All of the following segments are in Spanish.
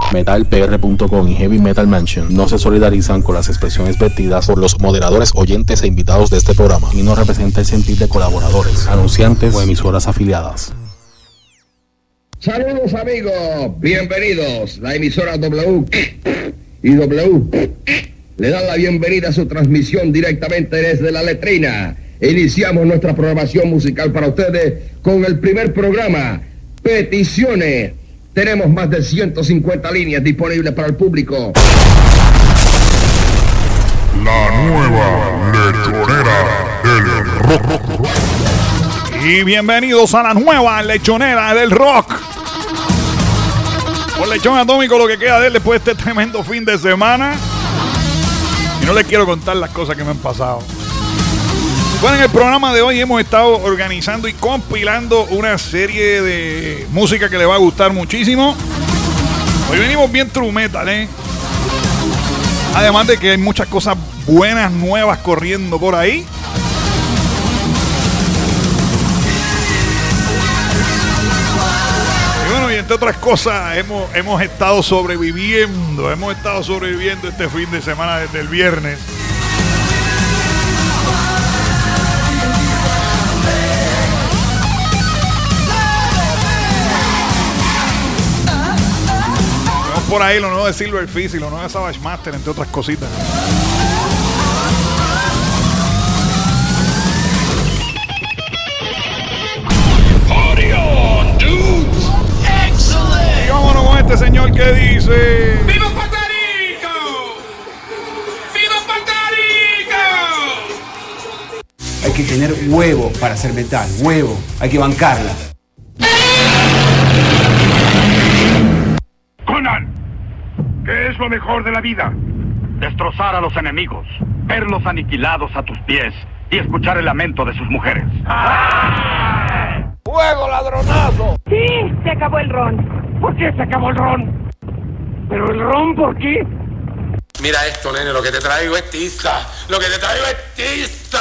MetalPR.com y Heavy Metal Mansion no se solidarizan con las expresiones vertidas por los moderadores, oyentes e invitados de este programa y no representa el sentir de colaboradores, anunciantes o emisoras afiliadas. Saludos amigos, bienvenidos. La emisora W y W le dan la bienvenida a su transmisión directamente desde la letrina. Iniciamos nuestra programación musical para ustedes con el primer programa, Peticiones. Tenemos más de 150 líneas disponibles para el público. La nueva lechonera del rock. Y bienvenidos a la nueva lechonera del rock. Por Lechón Atómico, lo que queda de él después de este tremendo fin de semana. Y no les quiero contar las cosas que me han pasado. Bueno, en el programa de hoy hemos estado organizando y compilando una serie de música que le va a gustar muchísimo. Hoy venimos bien true metal, Además de que hay muchas cosas buenas, nuevas corriendo por ahí. Y bueno, y entre otras cosas, hemos estado sobreviviendo. Hemos estado sobreviviendo este fin de semana desde el viernes. Por ahí lo nuevo de Silverfish y lo nuevo de Savage Master, entre otras cositas. Party on, dudes! Excellent! Y vámonos con este señor que dice: ¡Viva Puerto Rico! ¡Viva Puerto Rico! Hay que tener huevo para hacer metal, huevo, hay que bancarla. Conan, ¿qué es lo mejor de la vida? Destrozar a los enemigos, verlos aniquilados a tus pies y escuchar el lamento de sus mujeres. ¡Fuego, ladronazo! Sí, se acabó el ron. ¿Por qué se acabó el ron? ¿Pero el ron por qué? Mira esto, nene, lo que te traigo es tiza. Lo que te traigo es tiza.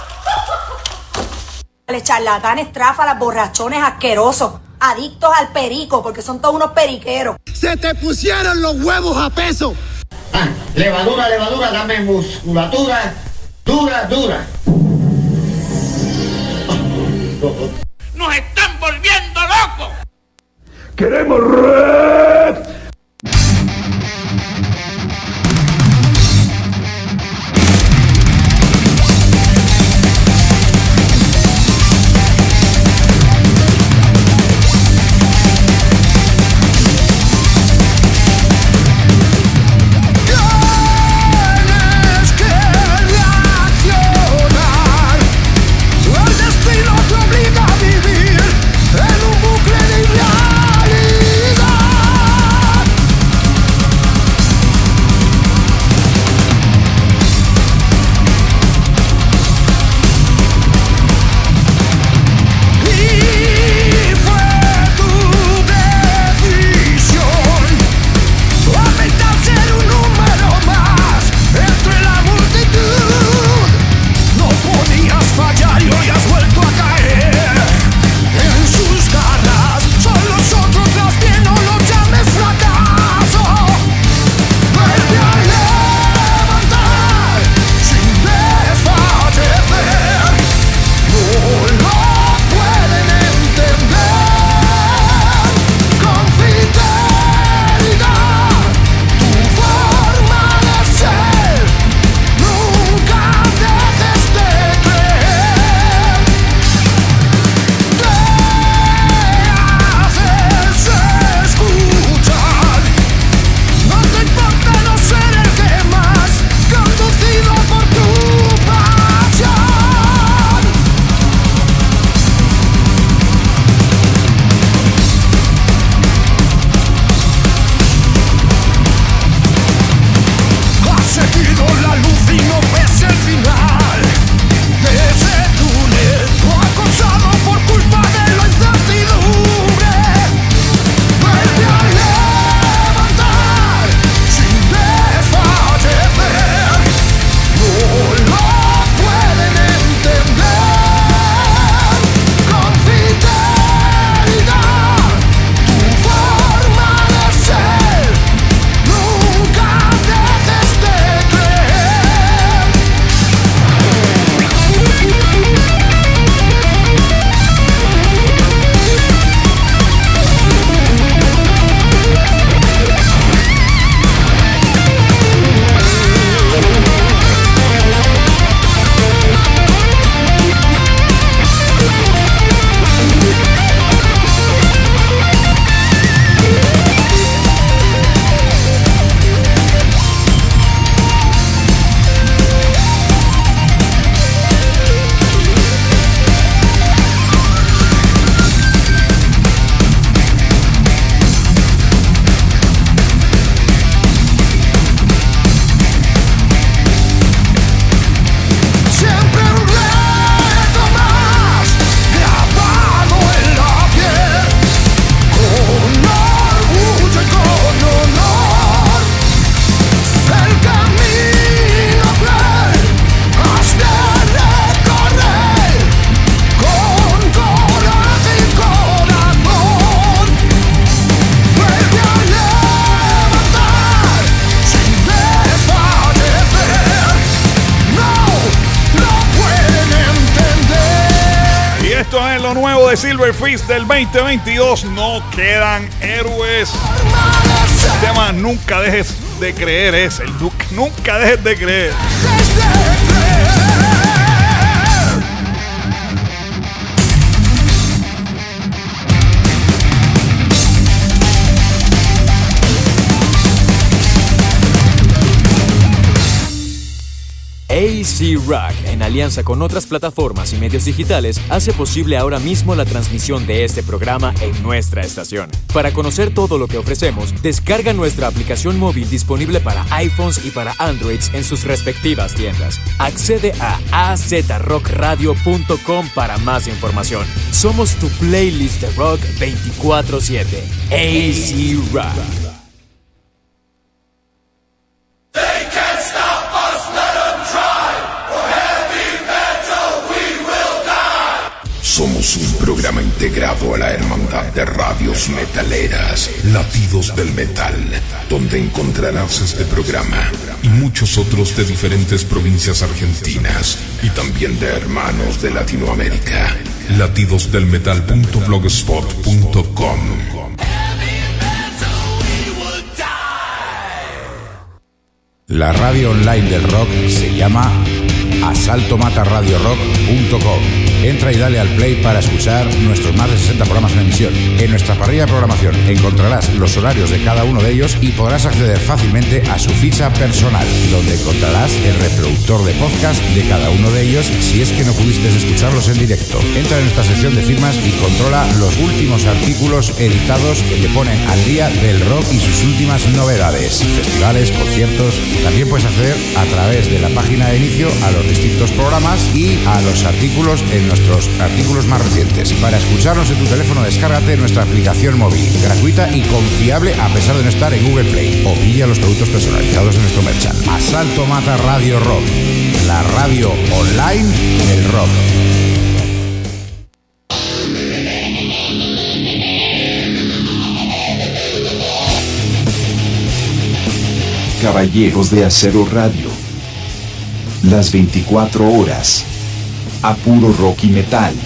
Charlatanes, tráfalas, borrachones asquerosos, adictos al perico, porque son todos unos periqueros. ¡Se te pusieron los huevos a peso! Levadura, dame musculatura, dura. ¡Nos están volviendo locos! ¡Queremos red! Obliga a vivir en un bucle de irrealidad. de Silverfish del 2022, No Quedan Héroes. El tema Nunca Dejes de Creer es el Nunca Dejes de Creer. AC Rock, en alianza con otras plataformas y medios digitales, hace posible ahora mismo la transmisión de este programa en nuestra estación. Para conocer todo lo que ofrecemos, descarga nuestra aplicación móvil disponible para iPhones y para Androids en sus respectivas tiendas. Accede a azrockradio.com para más información. Somos tu playlist de rock 24/7. AC Rock. Somos un programa integrado a la hermandad de radios metaleras, Latidos del Metal, donde encontrarás este programa y muchos otros de diferentes provincias argentinas y también de hermanos de Latinoamérica. Latidosdelmetal.blogspot.com. La radio online del rock se llama asaltomataradiorock.com. Entra y dale al play para escuchar nuestros más de 60 programas en emisión. En nuestra parrilla de programación encontrarás los horarios de cada uno de ellos y podrás acceder fácilmente a su ficha personal, donde encontrarás el reproductor de podcast de cada uno de ellos si es que no pudiste escucharlos en directo. Entra en nuestra sección de firmas y controla los últimos artículos editados que te ponen al día del rock y sus últimas novedades, festivales, conciertos. También puedes acceder a través de la página de inicio a los distintos programas y a los artículos en nuestros artículos más recientes. Para escucharnos en tu teléfono, descárgate nuestra aplicación móvil, gratuita y confiable a pesar de no estar en Google Play. O pilla los productos personalizados en nuestro merchant. Asalto Mata Radio Rock, la radio online del rock. Caballeros de Acero Radio. Las 24 horas. A puro rock y metal.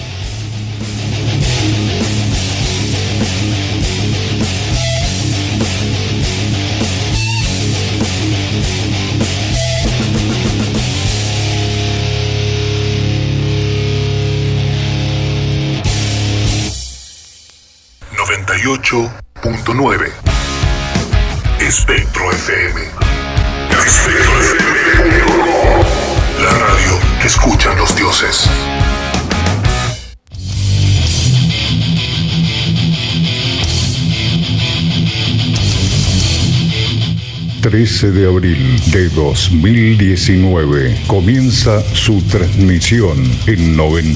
.9 Espectro FM. Espectro FM. La radio que escuchan los dioses. ...13 de abril de 2019... ...comienza su transmisión... ...en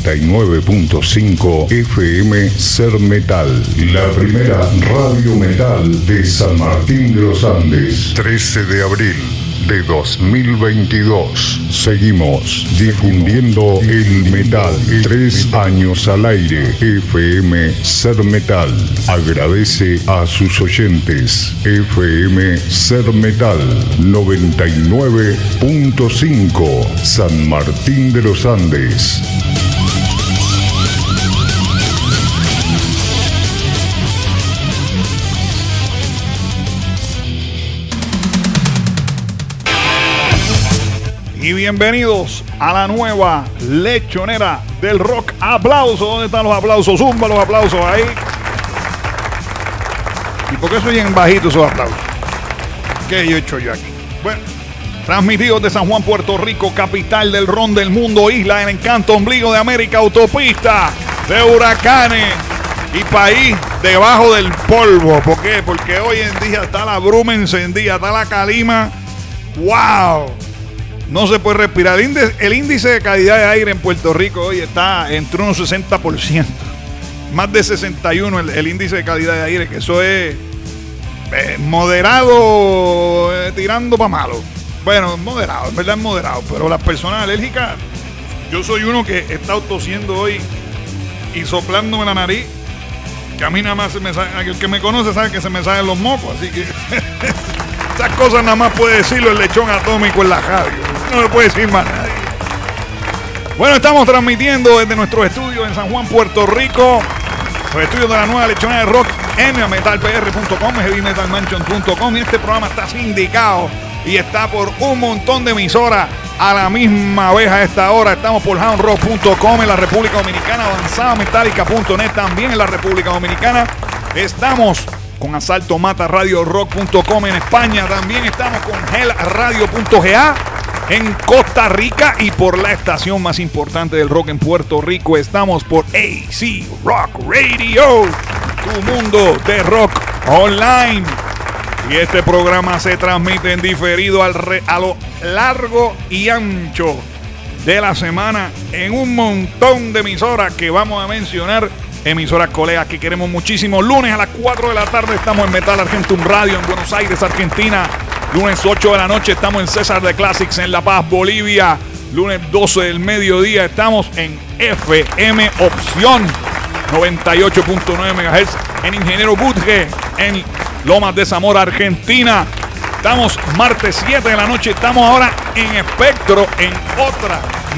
99.5 FM Ser Metal... ...la primera radio metal de San Martín de los Andes... ...13 de abril... de 2022. Seguimos difundiendo el metal. 3 años al aire. FM Ser Metal agradece a sus oyentes. FM Ser Metal 99.5 San Martín de los Andes. Y bienvenidos a la nueva lechonera del rock. Aplausos. ¿Dónde están los aplausos? Zumba los aplausos ahí. ¿Y por qué soy en bajito esos aplausos? ¿Qué he hecho yo aquí? Bueno, transmitidos de San Juan, Puerto Rico, capital del ron del mundo, isla del encanto, ombligo de América, autopista de huracanes y país debajo del polvo. ¿Por qué? Porque hoy en día está la bruma encendida, está la calima. ¡Wow! No se puede respirar. El índice de calidad de aire en Puerto Rico hoy está entre unos 60%. Más de 61 el índice de calidad de aire, que eso es moderado, tirando para malo. Bueno, moderado, en verdad es moderado. Pero las personas alérgicas, yo soy uno que he estado tosiendo hoy y soplándome la nariz, que a mí nada más se me sale, el que me conoce sabe que se me salen los mocos, así que esas cosas nada más puede decirlo el lechón atómico en la radio. No le puede decir más nadie. Bueno, estamos transmitiendo desde nuestro estudio en San Juan, Puerto Rico. los estudios de la nueva lechona de rock en metalpr.com, heavymetalmansion.com. Y este programa está sindicado y está por un montón de emisoras a la misma vez a esta hora. Estamos por houndrock.com en la República Dominicana, avanzadametallica.net también en la República Dominicana. Estamos con asaltomataradiorock.com en España. También estamos con hellradio.ga en Costa Rica y por la estación más importante del rock en Puerto Rico. Estamos por AC Rock Radio, tu mundo de rock online. Y este programa se transmite en diferido a lo largo y ancho de la semana en un montón de emisoras que vamos a mencionar. Emisoras colegas que queremos muchísimo. Lunes a las 4 de la tarde estamos en Metal Argentum Radio en Buenos Aires, Argentina. Lunes 8 de la noche estamos en César de Classics en La Paz, Bolivia. Lunes 12 del mediodía estamos en FM Opción 98.9 MHz en Ingeniero Budge en Lomas de Zamora, Argentina. Estamos martes 7 de la noche. Estamos ahora en Espectro en otra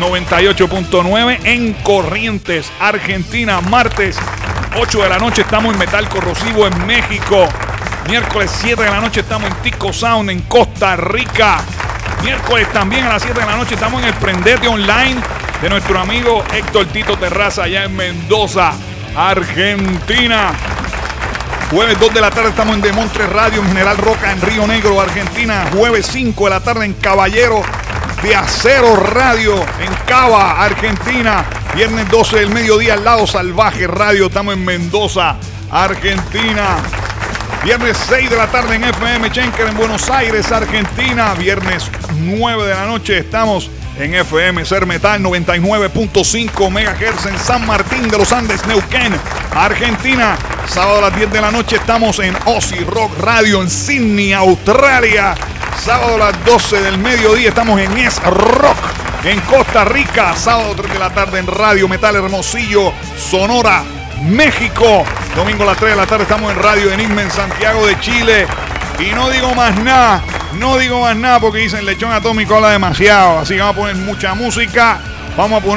98.9 en Corrientes, Argentina. Martes 8 de la noche estamos en Metal Corrosivo en México. Miércoles 7 de la noche estamos en Tico Sound en Costa Rica. Miércoles también a las 7 de la noche estamos en el Prendete Online de nuestro amigo Héctor Tito Terraza allá en Mendoza, Argentina. Jueves 2 de la tarde estamos en Demontre Radio en General Roca en Río Negro, Argentina. Jueves 5 de la tarde en Caballero de Acero Radio en Cava, Argentina. Viernes 12 del mediodía al Lado Salvaje Radio. Estamos en Mendoza, Argentina. Viernes 6 de la tarde en FM Schenker en Buenos Aires, Argentina. Viernes 9 de la noche estamos en FM Ser Metal 99.5 MHz en San Martín de los Andes, Neuquén, Argentina. Sábado a las 10 de la noche estamos en Aussie Rock Radio en Sydney, Australia. Sábado a las 12 del mediodía estamos en Es Rock en Costa Rica. Sábado 3 de la tarde en Radio Metal Hermosillo, Sonora, México. Domingo a las 3 de la tarde estamos en Radio Enigma en Santiago de Chile. Y no digo más nada porque dicen Lechón Atómico habla demasiado. Así que vamos a poner mucha música. Vamos a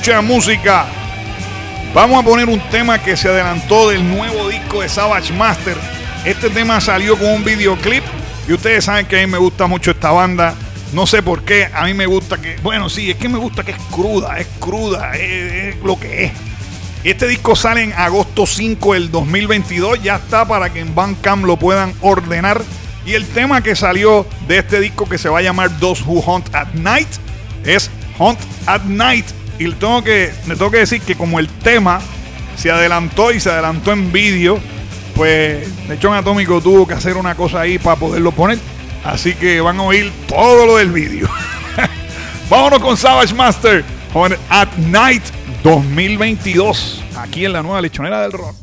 poner un tema que se adelantó del nuevo disco de Savage Master. Este tema salió con un videoclip. Y ustedes saben que a mí me gusta mucho esta banda. No sé por qué. A mí me gusta que... Bueno, sí, es que me gusta que es cruda. Es lo que es. Este disco sale en agosto 5 del 2022. Ya está para que en Bandcamp lo puedan ordenar. Y el tema que salió de este disco, que se va a llamar Those Who Hunt at Night, es Hunt at Night. Y le tengo que decir que como el tema se adelantó en vídeo, pues Lechón Atómico tuvo que hacer una cosa ahí para poderlo poner. Así que van a oír todo lo del vídeo. Vámonos con Savage Master, Hunt at Night 2022, aquí en la nueva lechonera del rock.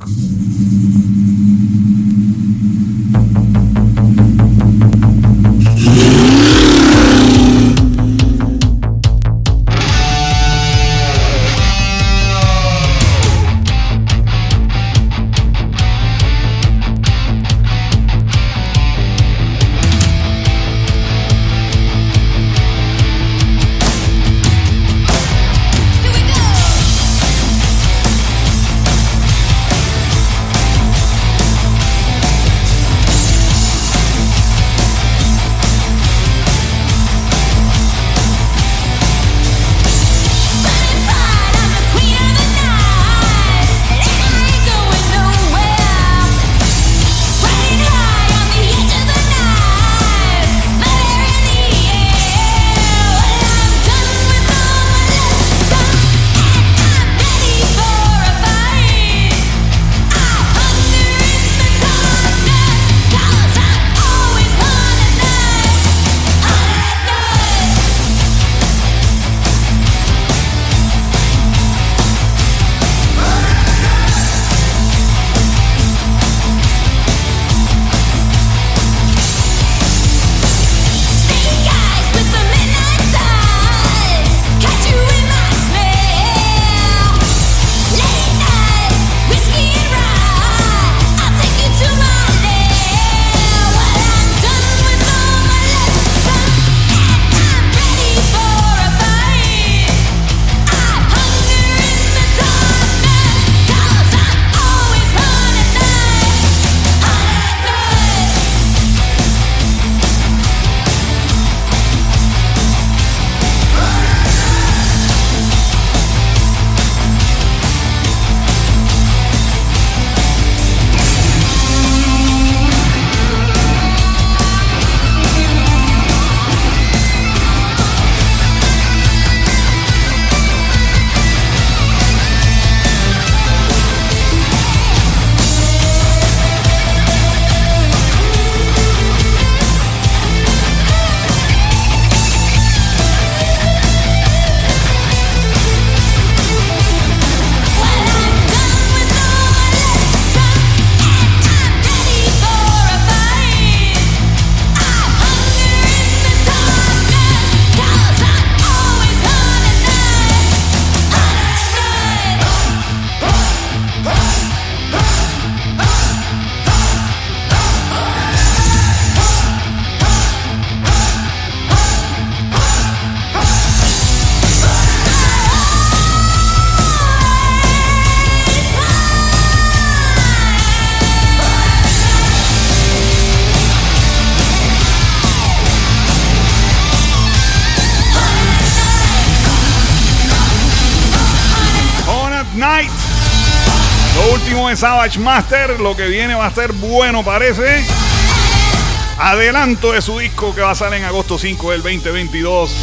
de Savage Master. Lo que viene va a ser bueno, parece. Adelanto de su disco que va a salir en agosto 5 del 2022.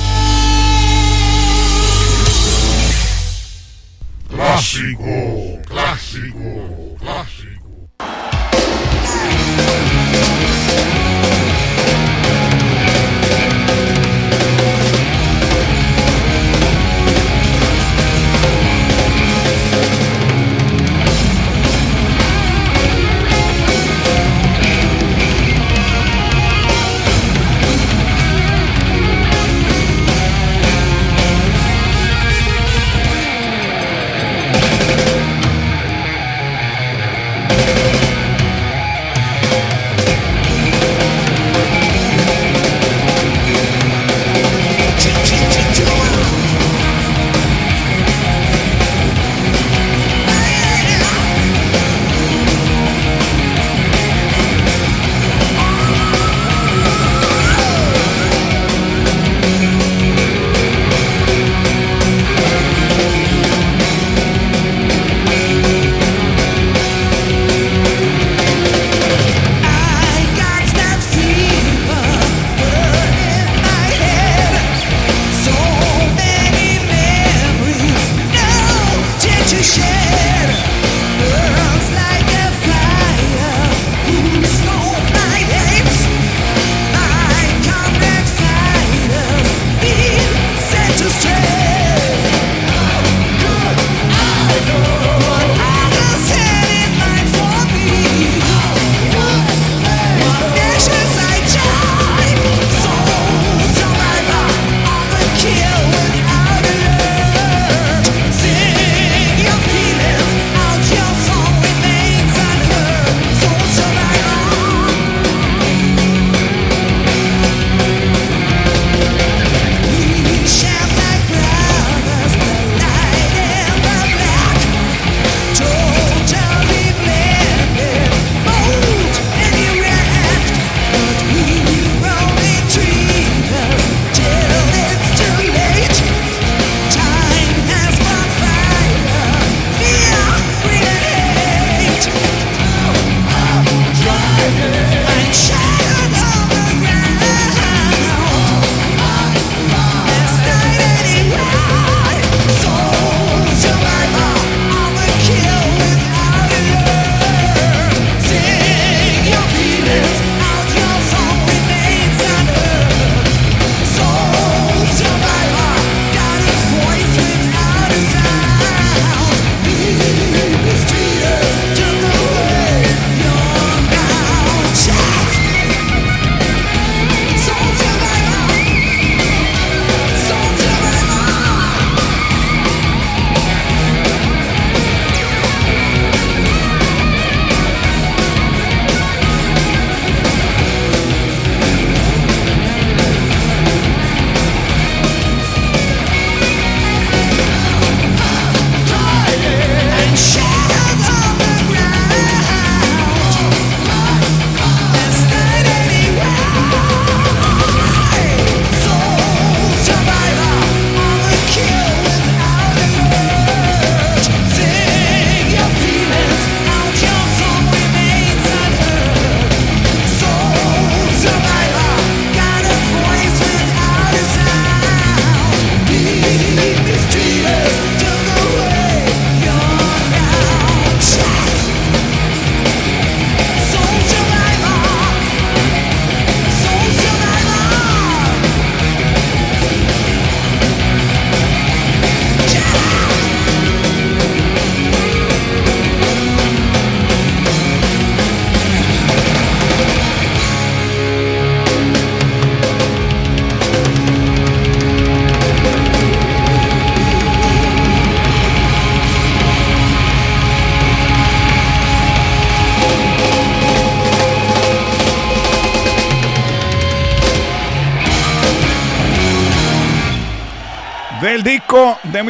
Clásico, clásico, clásico. Del disco de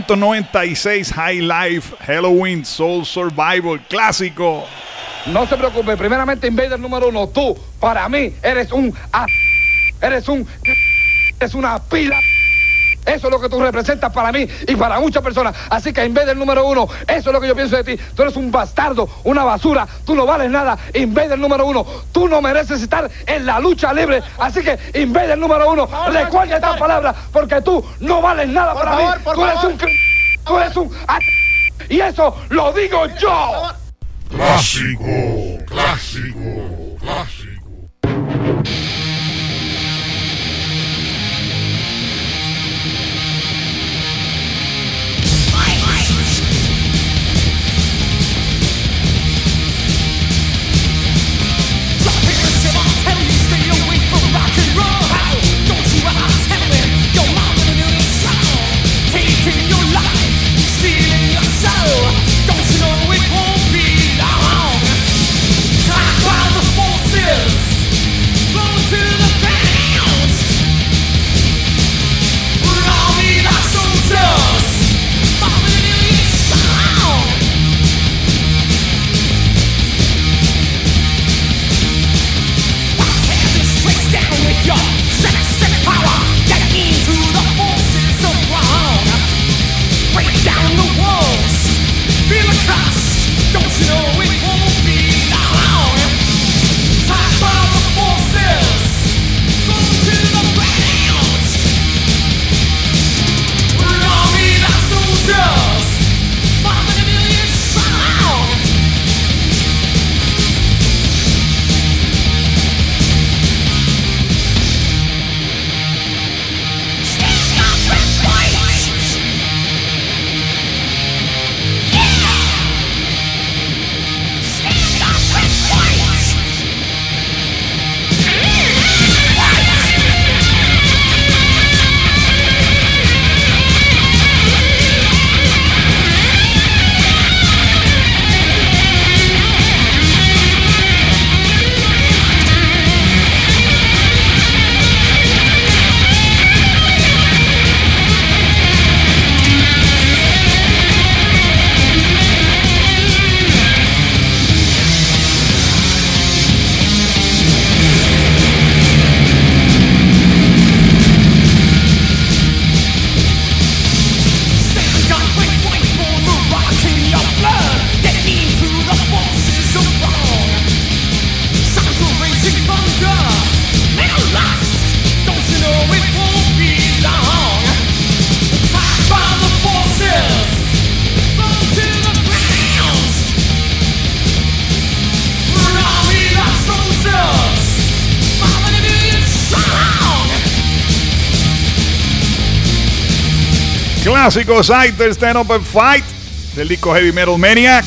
1996, High Life, Halloween, Soul Survival, clásico. No se preocupe, primeramente Invader número 1, tú, para mí, eres una pila, Eso es lo que tú representas para mí y para muchas personas. Así que Invader número 1, eso es lo que yo pienso de ti. Tú eres un bastardo, una basura, tú no vales nada. Invader número 1, tú no mereces estar en la lucha libre. Así que Invader número 1, recuerda estas palabras, porque tú no vales nada para mí. Tú eres un... Y eso lo digo yo. Clásico, clásico, clásico. Clásico Sighter Stand Up and Fight del disco Heavy Metal Maniac.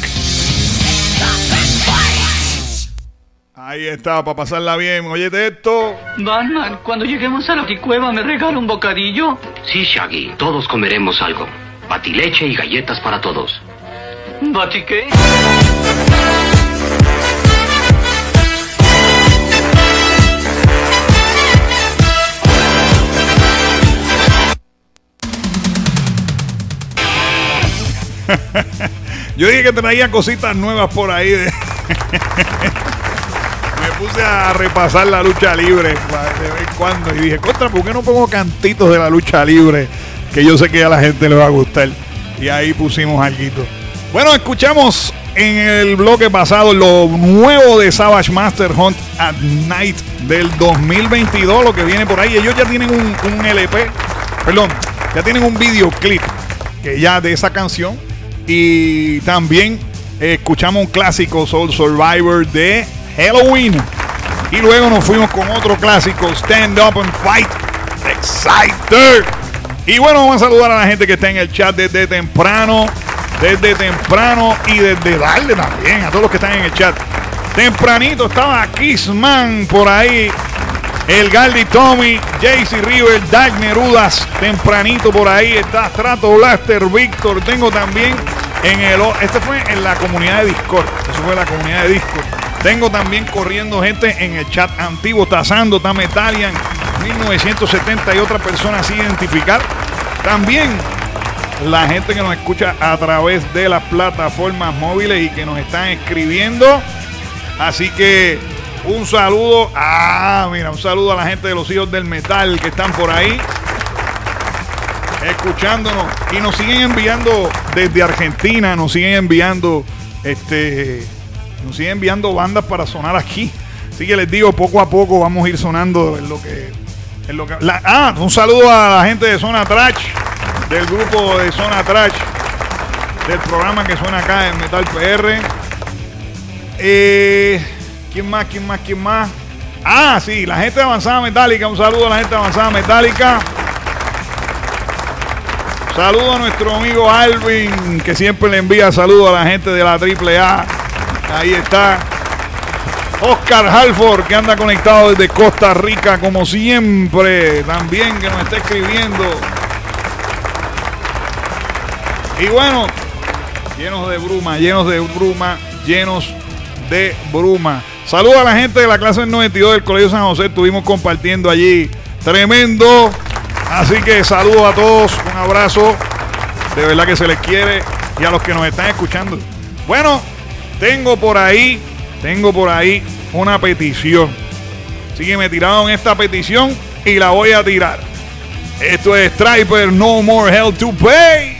Ahí está, para pasarla bien. Óyete esto. Batman, cuando lleguemos a la cueva, ¿me regala un bocadillo? Sí, Shaggy, todos comeremos algo. Batileche y galletas para todos. ¿Bati qué? Yo dije que traía cositas nuevas por ahí. Me puse a repasar la lucha libre de vez en cuando y dije, contra, ¿por qué no pongo cantitos de la lucha libre? Que yo sé que a la gente le va a gustar. Y ahí pusimos alguito. Bueno, escuchamos en el bloque pasado lo nuevo de Savage Master Hunt at Night del 2022, lo que viene por ahí. Ellos ya tienen un LP, perdón, ya tienen un videoclip que ya de esa canción. Y también escuchamos un clásico, Soul Survivor de Halloween. Y luego nos fuimos con otro clásico, Stand Up and Fight, Exciter. Y bueno, vamos a saludar a la gente que está en el chat desde temprano y desde tarde también, a todos los que están en el chat. Tempranito estaba Kissman por ahí, el Galdi Tommy, JC River, Dag Nerudas, tempranito por ahí está Strato Blaster, Víctor. Tengo también este fue en la comunidad de Discord, eso fue la comunidad de Discord. Tengo también corriendo gente en el chat antiguo, Tazando, está Metalian 1970 y otras personas sin identificar. También la gente que nos escucha a través de las plataformas móviles y que nos están escribiendo. Así que un saludo, un saludo a la gente de los Hijos del Metal que están por ahí. escuchándonos. Y nos siguen enviando desde Argentina, nos siguen enviando bandas para sonar aquí. Así que les digo, poco a poco vamos a ir sonando en lo que un saludo a la gente de Zona Trash, del grupo de Zona Trash, del programa que suena acá en Metal PR. ¿Quién más? Ah, sí, la gente de Avanzada Metálica. Un saludo a la gente de Avanzada Metálica. Saludo a nuestro amigo Alvin, que siempre le envía saludos a la gente de la AAA. Ahí está. Oscar Halford, que anda conectado desde Costa Rica, como siempre. También que nos está escribiendo. Y bueno, llenos de bruma. Saludos a la gente de la clase del 92 del Colegio San José. Estuvimos compartiendo allí. Tremendo. Así que saludos a todos. Un abrazo. De verdad que se les quiere. Y a los que nos están escuchando. Bueno, tengo por ahí una petición. Así que me tiraron esta petición y la voy a tirar. Esto es Striper, No More Hell to Pay.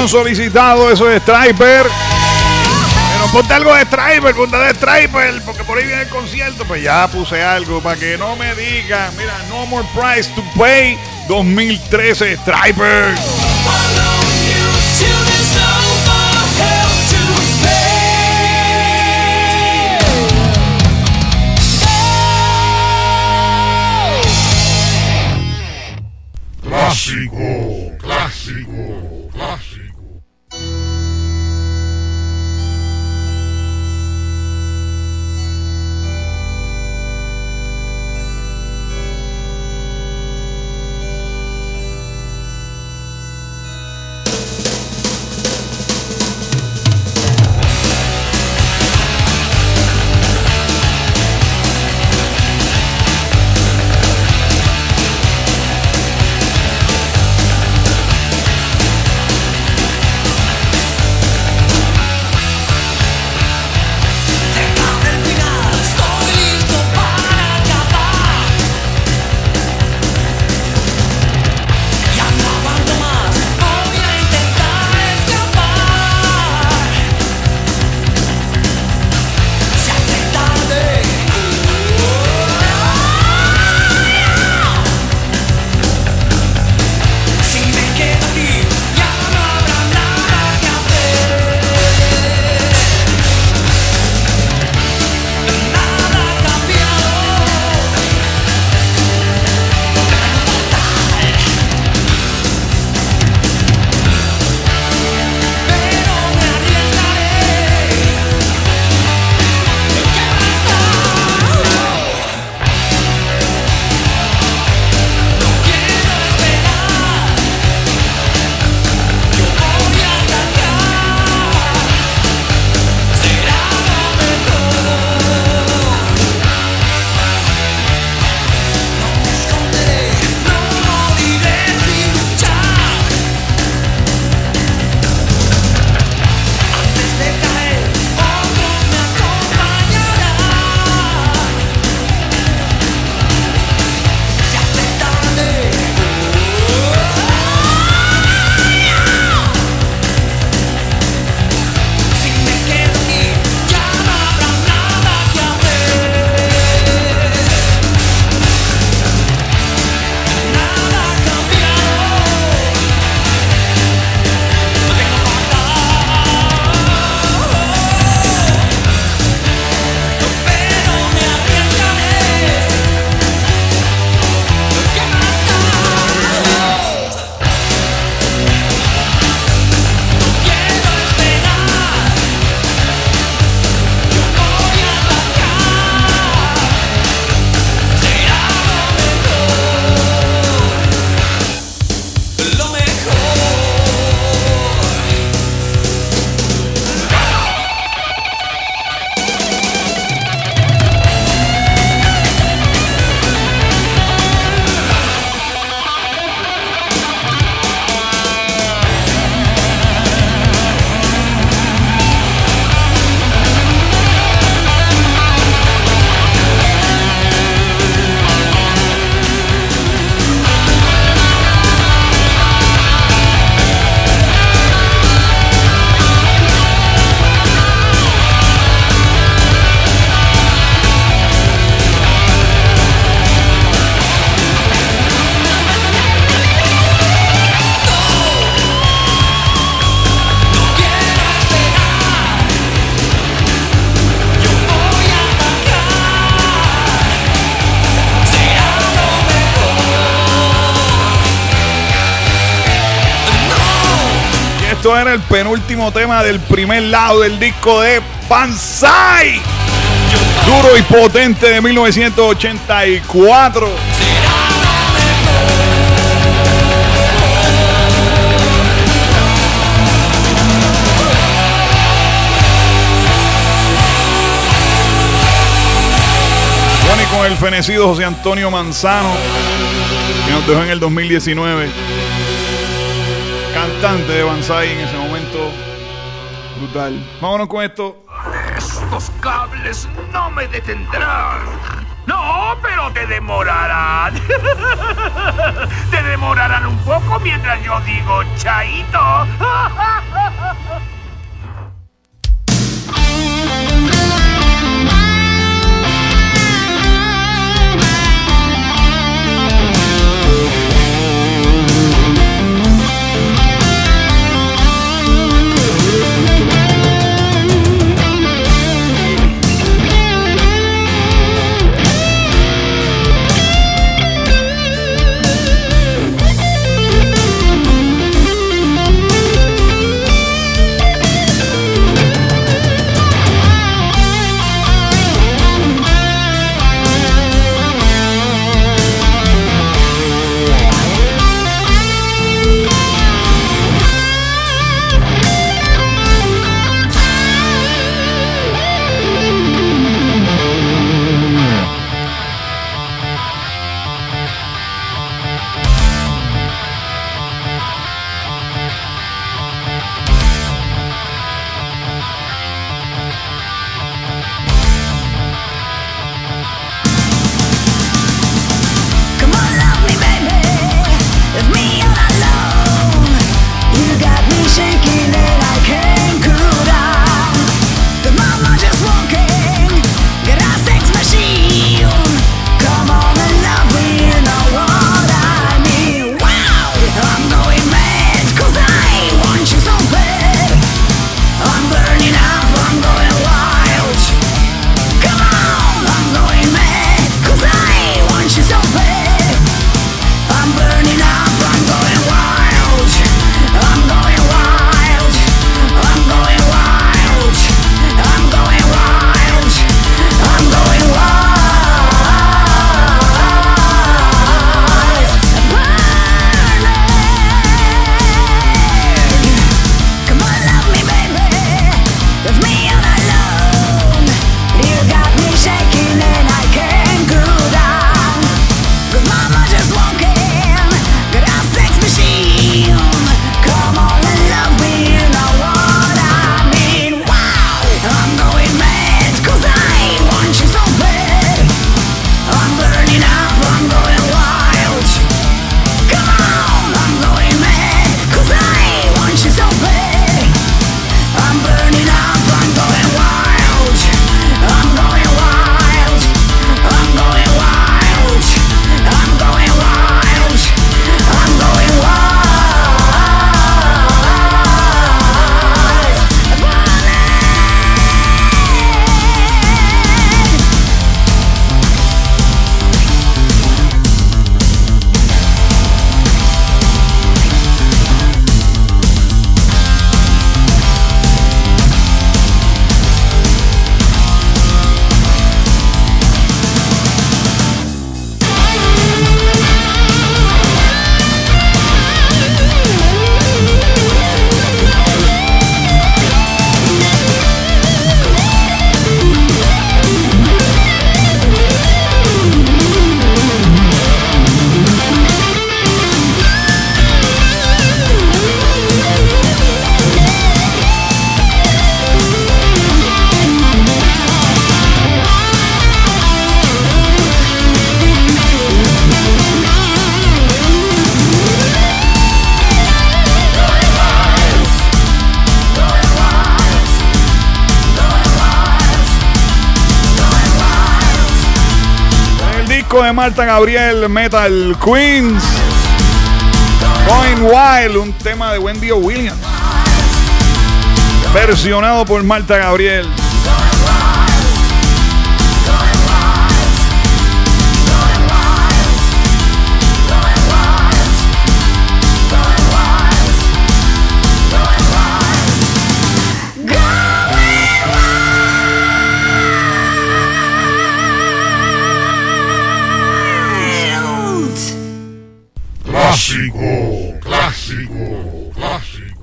han solicitado, eso de Striper. Pero ponte algo de Striper, porque por ahí viene el concierto. Pues ya puse algo para que no me digan. Mira, No More Price to Pay 2013 Striper. Clásico, clásico, clásico. Esto era el penúltimo tema del primer lado del disco de Banzai. Duro y potente de 1984. Bueno, y con el fenecido José Antonio Manzano, que nos dejó en el 2019. Cantante de Banzai en ese momento. Brutal. Vámonos con esto. Estos cables no me detendrán. No, pero te demorarán. Te demorarán un poco mientras yo digo chaito. De Marta Gabriel, Metal Queens, Going Wild, un tema de Wendy O. Williams, versionado por Marta Gabriel. Clásico, clásico, clásico.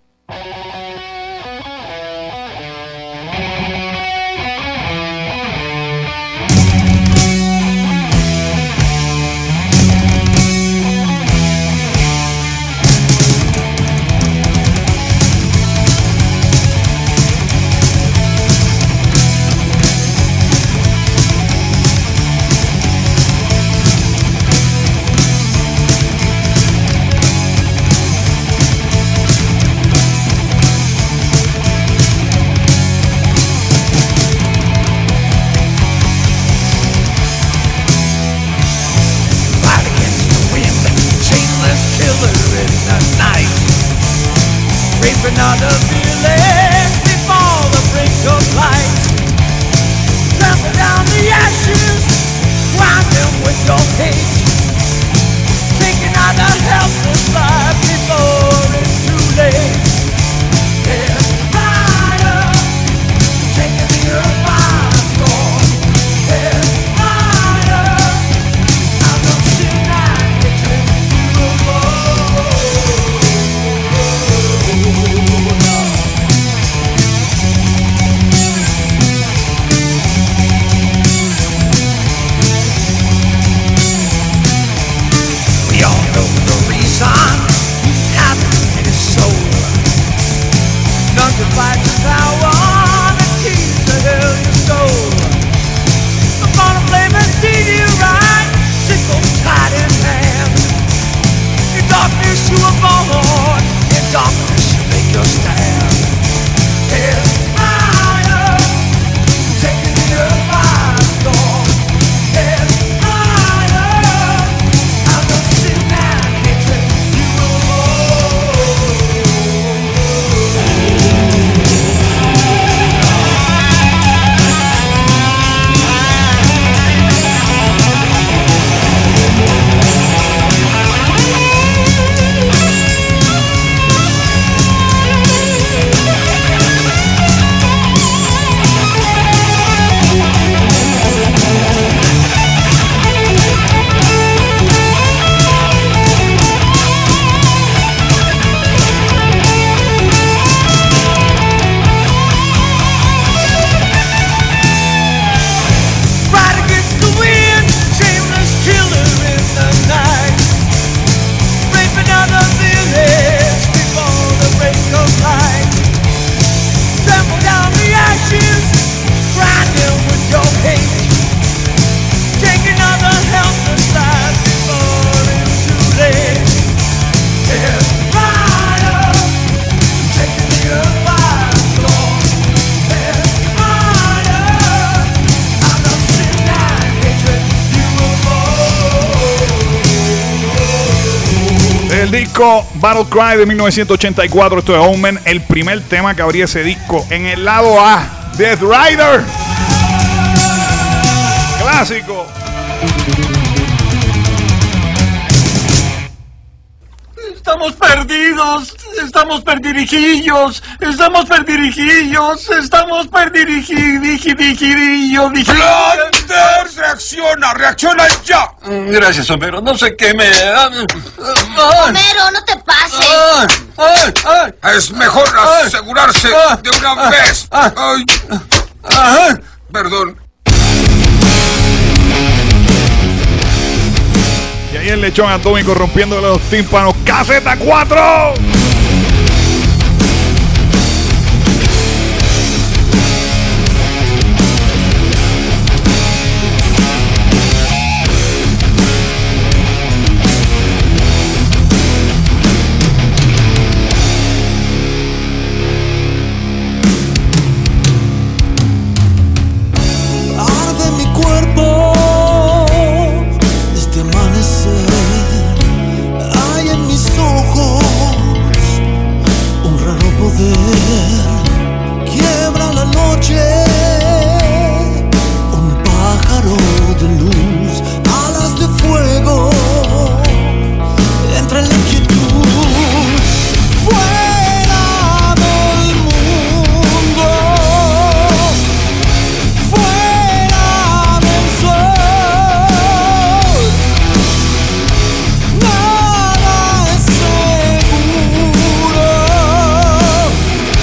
Another feeling before the brink of light. Trample down the ashes, grind them with your hate. Take another helpless life before it's too late. There's a rider taking the earth by storm. There's a rider out of sin and hatred no more. We all know the reason he has in his soul. El disco Battle Cry de 1984. Esto es Omen, el primer tema que abría ese disco. En el lado A, Death Rider, clásico. Estamos perdidos, estamos perdirijillos, estamos perdirijillos, estamos perdirijillos. ¡Flanders! ¡Reacciona! ¡Reacciona ya! Gracias, Homero. No sé qué me... Homero, no te pases. Es mejor asegurarse de una vez. Perdón. Y ahí el lechón atómico rompiéndole los tímpanos. ¡Caseta 4! Quiebra la noche, un pájaro de luz, alas de fuego, entre la inquietud, fuera del mundo, fuera del sol, nada es seguro.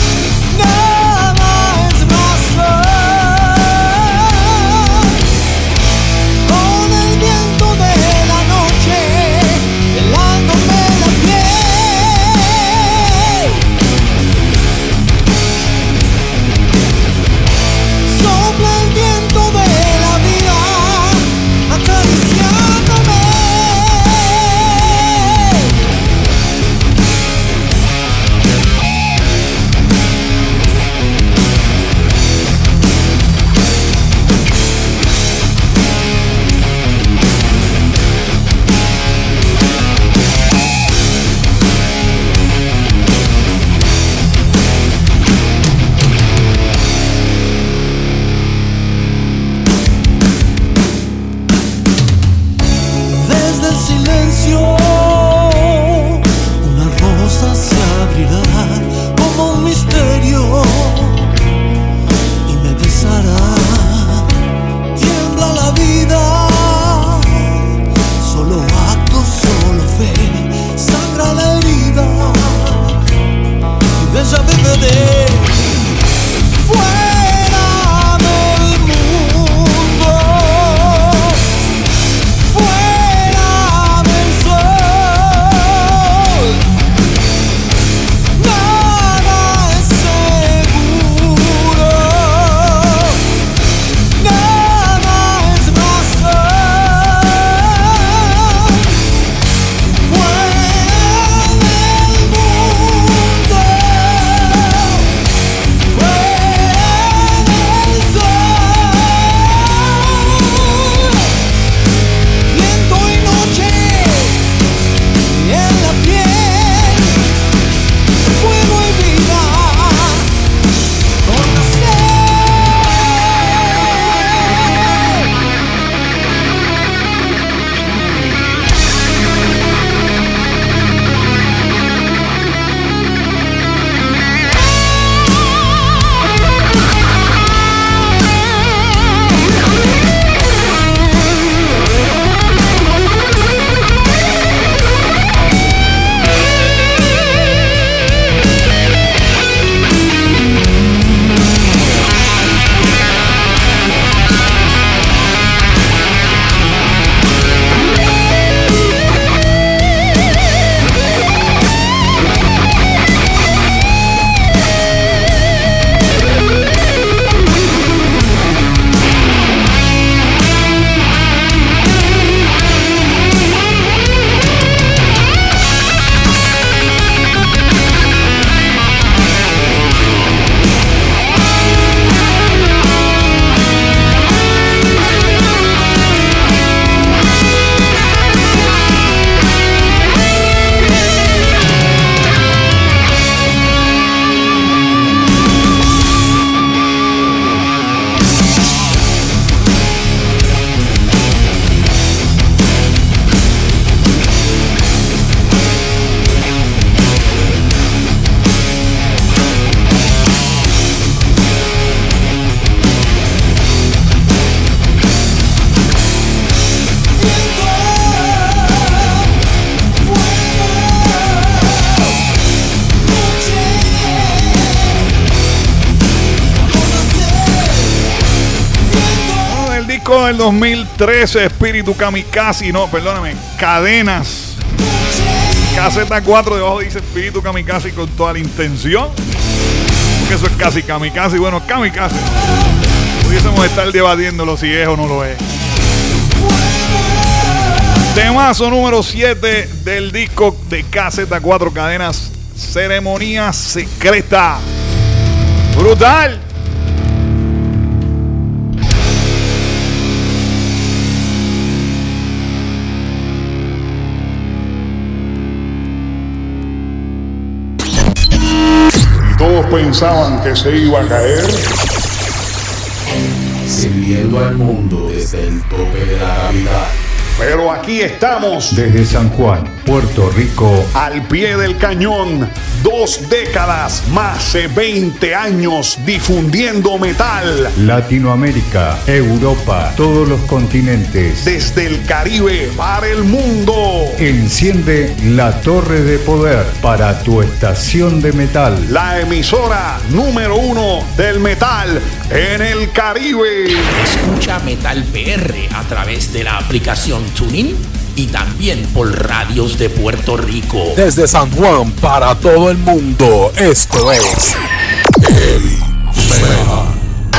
disco del 2013, Espíritu Kamikaze, no, perdóname, Cadenas. Caseta 4, debajo dice Espíritu Kamikaze con toda la intención. Porque eso es casi Kamikaze, bueno, Kamikaze. Pudiésemos estar debatiéndolo si es o no lo es. Temazo número 7 del disco de Caseta 4, Cadenas, Ceremonia Secreta. Brutal. Todos pensaban que se iba a caer. Sirviendo al mundo desde el tope de la gravedad. Pero aquí estamos. Desde San Juan, Puerto Rico. Al pie del cañón. 2 décadas, más de 20 años difundiendo metal. Latinoamérica, Europa, todos los continentes. Desde el Caribe para el mundo. Enciende la torre de poder para tu estación de metal. La emisora número 1 del metal en el Caribe. Escucha Metal PR a través de la aplicación TuneIn y también por radios de Puerto Rico. Desde San Juan para todo el mundo, esto es Heavy Metal.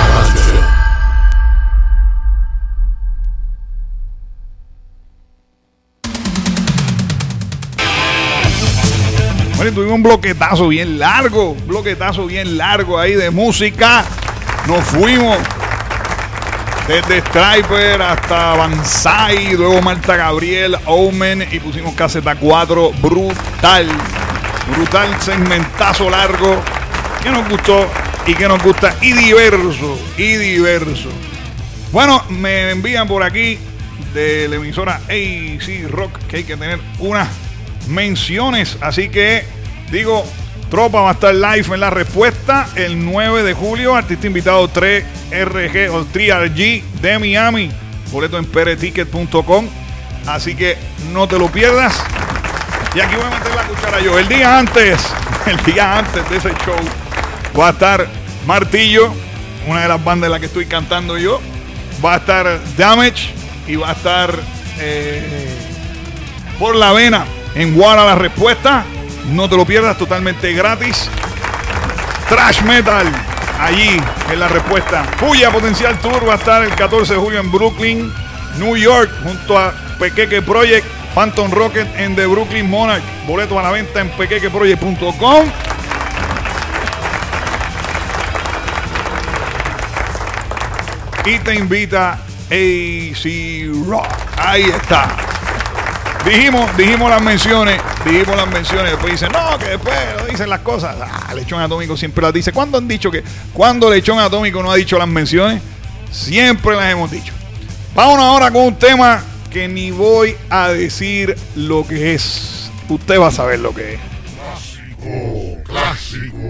Bueno, tuvimos un bloquetazo bien largo ahí de música. Nos fuimos desde Striper hasta Banzai, luego Marta Gabriel, Omen y pusimos Caseta 4. Brutal segmentazo largo que nos gustó y que nos gusta y diverso. Bueno, me envían por aquí de la emisora AC Rock que hay que tener unas menciones, así que digo, tropa va a estar live en La Respuesta el 9 de julio, artista invitado 3RG o 3RG de Miami, boleto en pereticket.com, así que no te lo pierdas. Y aquí voy a meter la cuchara yo. El día antes de ese show va a estar Martillo, una de las bandas de las que estoy cantando yo, va a estar Damage y va a estar Por la Vena en Guara La Respuesta. No te lo pierdas, totalmente gratis. Thrash Metal, allí en La Respuesta. Puya Potencial Tour va a estar el 14 de julio en Brooklyn, New York, junto a Pequeque Project, Phantom Rocket en The Brooklyn Monarch. Boleto a la venta en pequequeproject.com. Y te invita AC Rock. Ahí está. Dijimos las menciones. Después dicen, no, que después no dicen las cosas. Lechón Atómico siempre las dice. ¿Cuándo Lechón Atómico no ha dicho las menciones? Siempre las hemos dicho. Vámonos ahora con un tema que ni voy a decir lo que es. Usted va a saber lo que es. Clásico.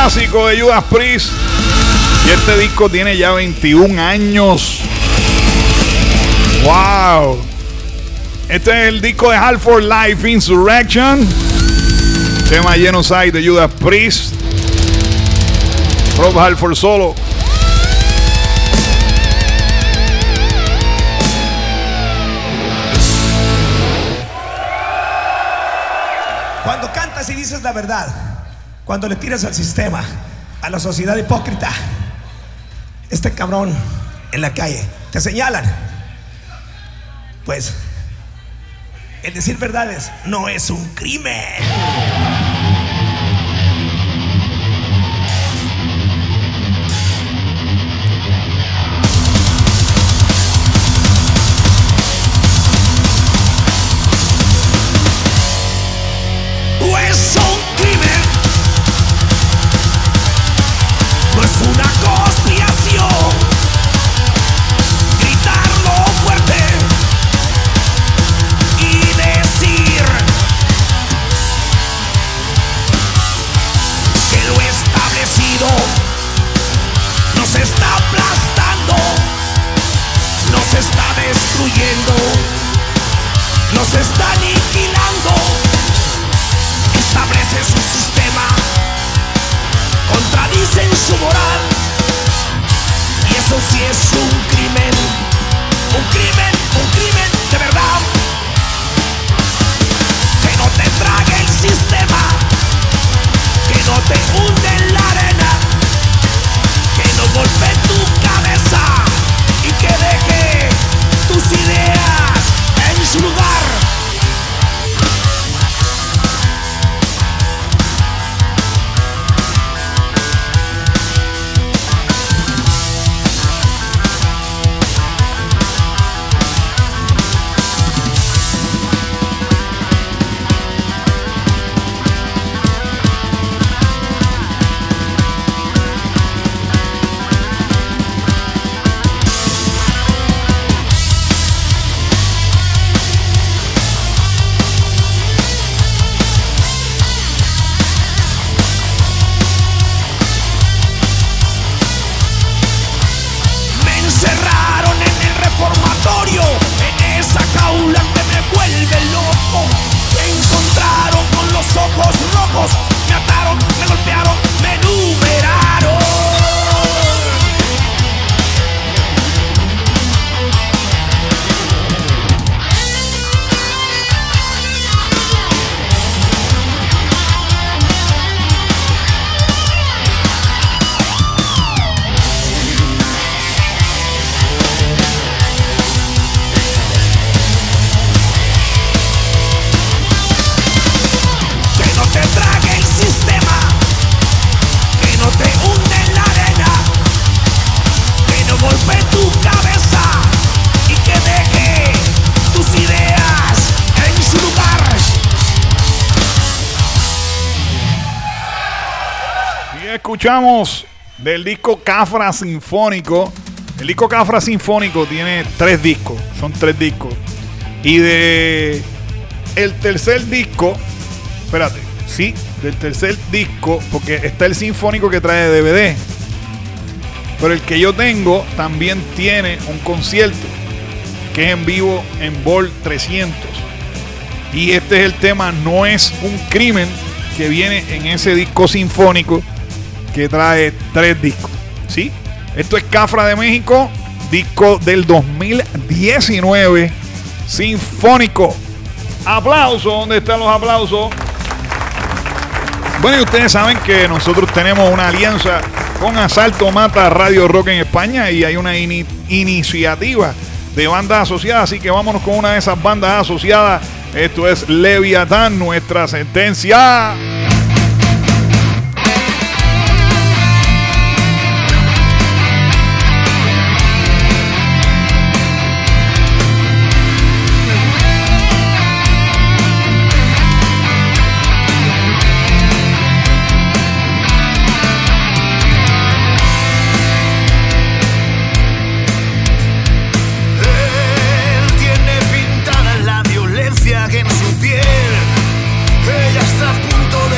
clásico de Judas Priest. Y este disco tiene ya 21 años. ¡Wow! Este es el disco de Hard for Life Insurrection. Tema Genocide de Judas Priest. Rob Halford solo. Cuando cantas y dices la verdad, cuando le tiras al sistema, a la sociedad hipócrita, este cabrón en la calle, te señalan. Pues el decir verdades no es un crimen. Es un crimen, no es una conspiración. Gritarlo fuerte y decir que lo establecido nos está aplastando, nos está destruyendo, nos está aniquilando. Establecen su sistema, contradicen su moral, y eso sí es un crimen de verdad. Que no te trague el sistema, que no te hunde en la arena, que no golpee tu cabeza y que deje tus ideas en su lugar. Escuchamos del disco Cafra Sinfónico. El disco Cafra Sinfónico tiene 3 discos. Son 3 discos. Y de el tercer disco, espérate, sí, del tercer disco, porque está el sinfónico que trae DVD. Pero el que yo tengo también tiene un concierto que es en vivo en Vol 300. Y este es el tema No es un crimen, que viene en ese disco sinfónico que trae 3 discos. ¿Sí? Esto es Cafra de México, disco del 2019, sinfónico. Aplausos, ¿dónde están los aplausos? Bueno, y ustedes saben que nosotros tenemos una alianza con Asalto Mata Radio Rock en España y hay una iniciativa de bandas asociadas, así que vámonos con una de esas bandas asociadas. Esto es Leviatán, Nuestra Sentencia. En su piel, ella está a punto de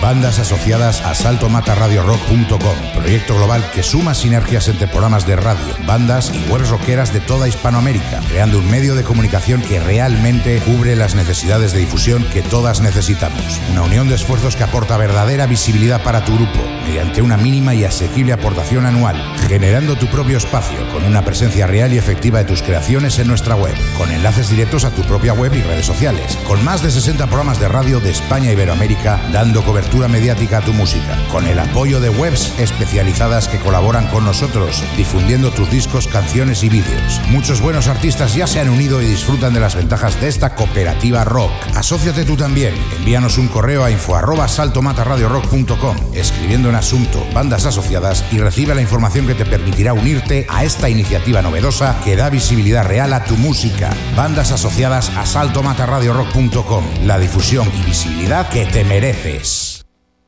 Bandas asociadas a saltomataradiorock.com, proyecto global que suma sinergias entre programas de radio, bandas y webs rockeras de toda Hispanoamérica, creando un medio de comunicación que realmente cubre las necesidades de difusión que todas necesitamos. Una unión de esfuerzos que aporta verdadera visibilidad para tu grupo, mediante una mínima y asequible aportación anual, generando tu propio espacio con una presencia real y efectiva de tus creaciones en nuestra web, con enlaces directos a tu propia web y redes sociales, con más de 60 programas de radio de España e Iberoamérica dando cobertura mediática a tu música, con el apoyo de webs especializadas que colaboran con nosotros, difundiendo tus discos, canciones y vídeos. Muchos buenos artistas ya se han unido y disfrutan de las ventajas de esta cooperativa rock. Asóciate tú también. Envíanos un correo a info@saltomataradiorock.com, escribiendo en asunto bandas asociadas, y recibe la información que te permitirá unirte a esta iniciativa novedosa que da visibilidad real a tu música. Bandas asociadas a saltomataradiorock.com, la difusión y visibilidad que te mereces.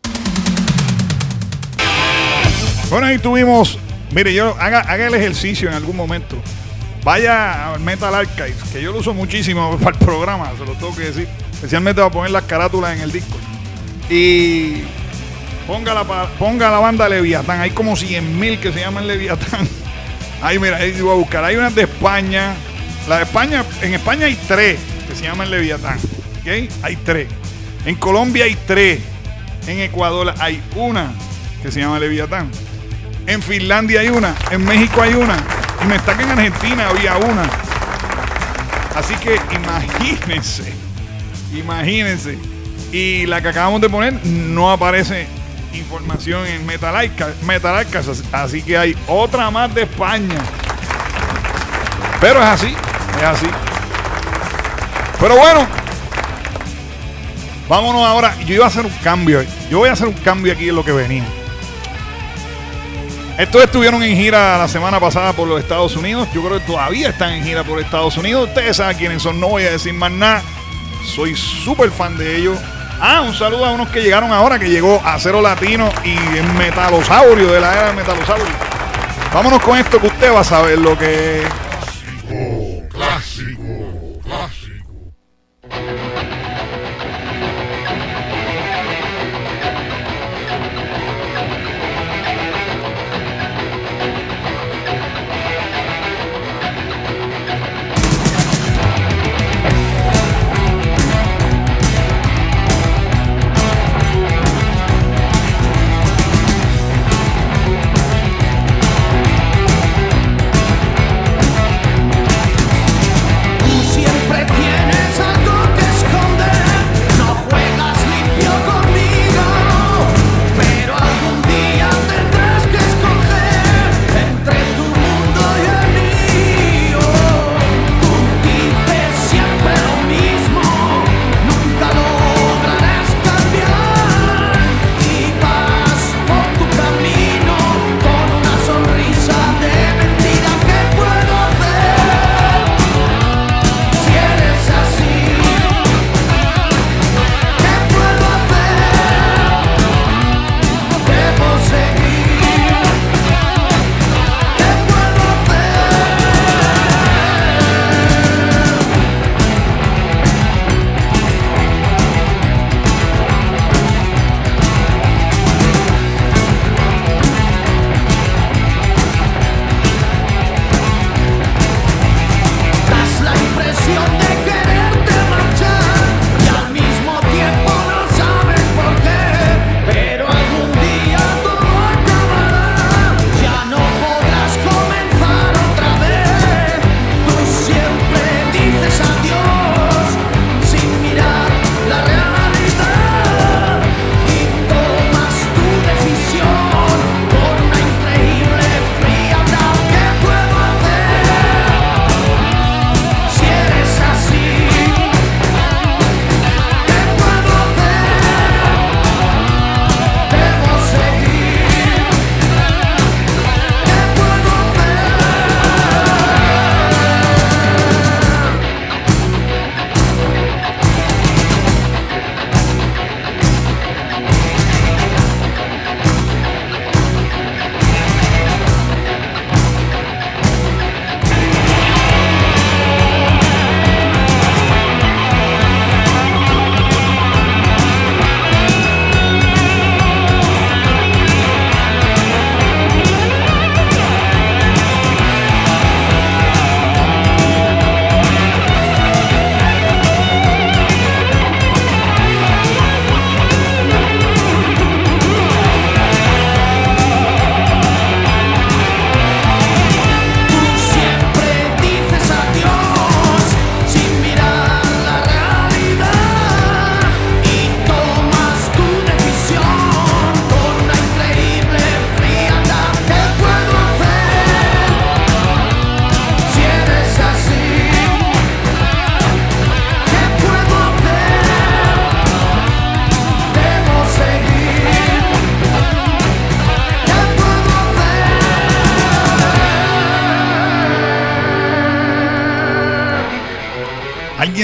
Bueno, ahí tuvimos. Mire, yo haga el ejercicio en algún momento. Vaya al Metal Archives, que yo lo uso muchísimo para el programa, se lo tengo que decir. Especialmente para poner las carátulas en el disco. Y ponga la banda Leviatán. Hay como 100,000 que se llaman Leviatán. Ahí, mira, ahí voy a buscar. Hay unas de España. La de España, en España hay 3 que se llaman Leviatán. ¿Ok? Hay 3. En Colombia hay 3. En Ecuador hay una que se llama Leviatán. En Finlandia hay una. En México hay una. Y me está que en Argentina había una. Así que imagínense. Y la que acabamos de poner no aparece información en Metal Archives. Así que hay otra más de España. Pero es así. Pero bueno, vámonos ahora. Yo iba a hacer un cambio. Yo voy a hacer un cambio aquí en lo que venía. Estos estuvieron en gira la semana pasada por los Estados Unidos. Yo creo que todavía están en gira por Estados Unidos. Ustedes saben quiénes son, no voy a decir más nada. Soy súper fan de ellos. Un saludo a unos que llegaron ahora, que llegó Acero Latino y Metalosaurio, de la era de Metalosaurio. Vámonos con esto que usted va a saber lo que es. Clásico.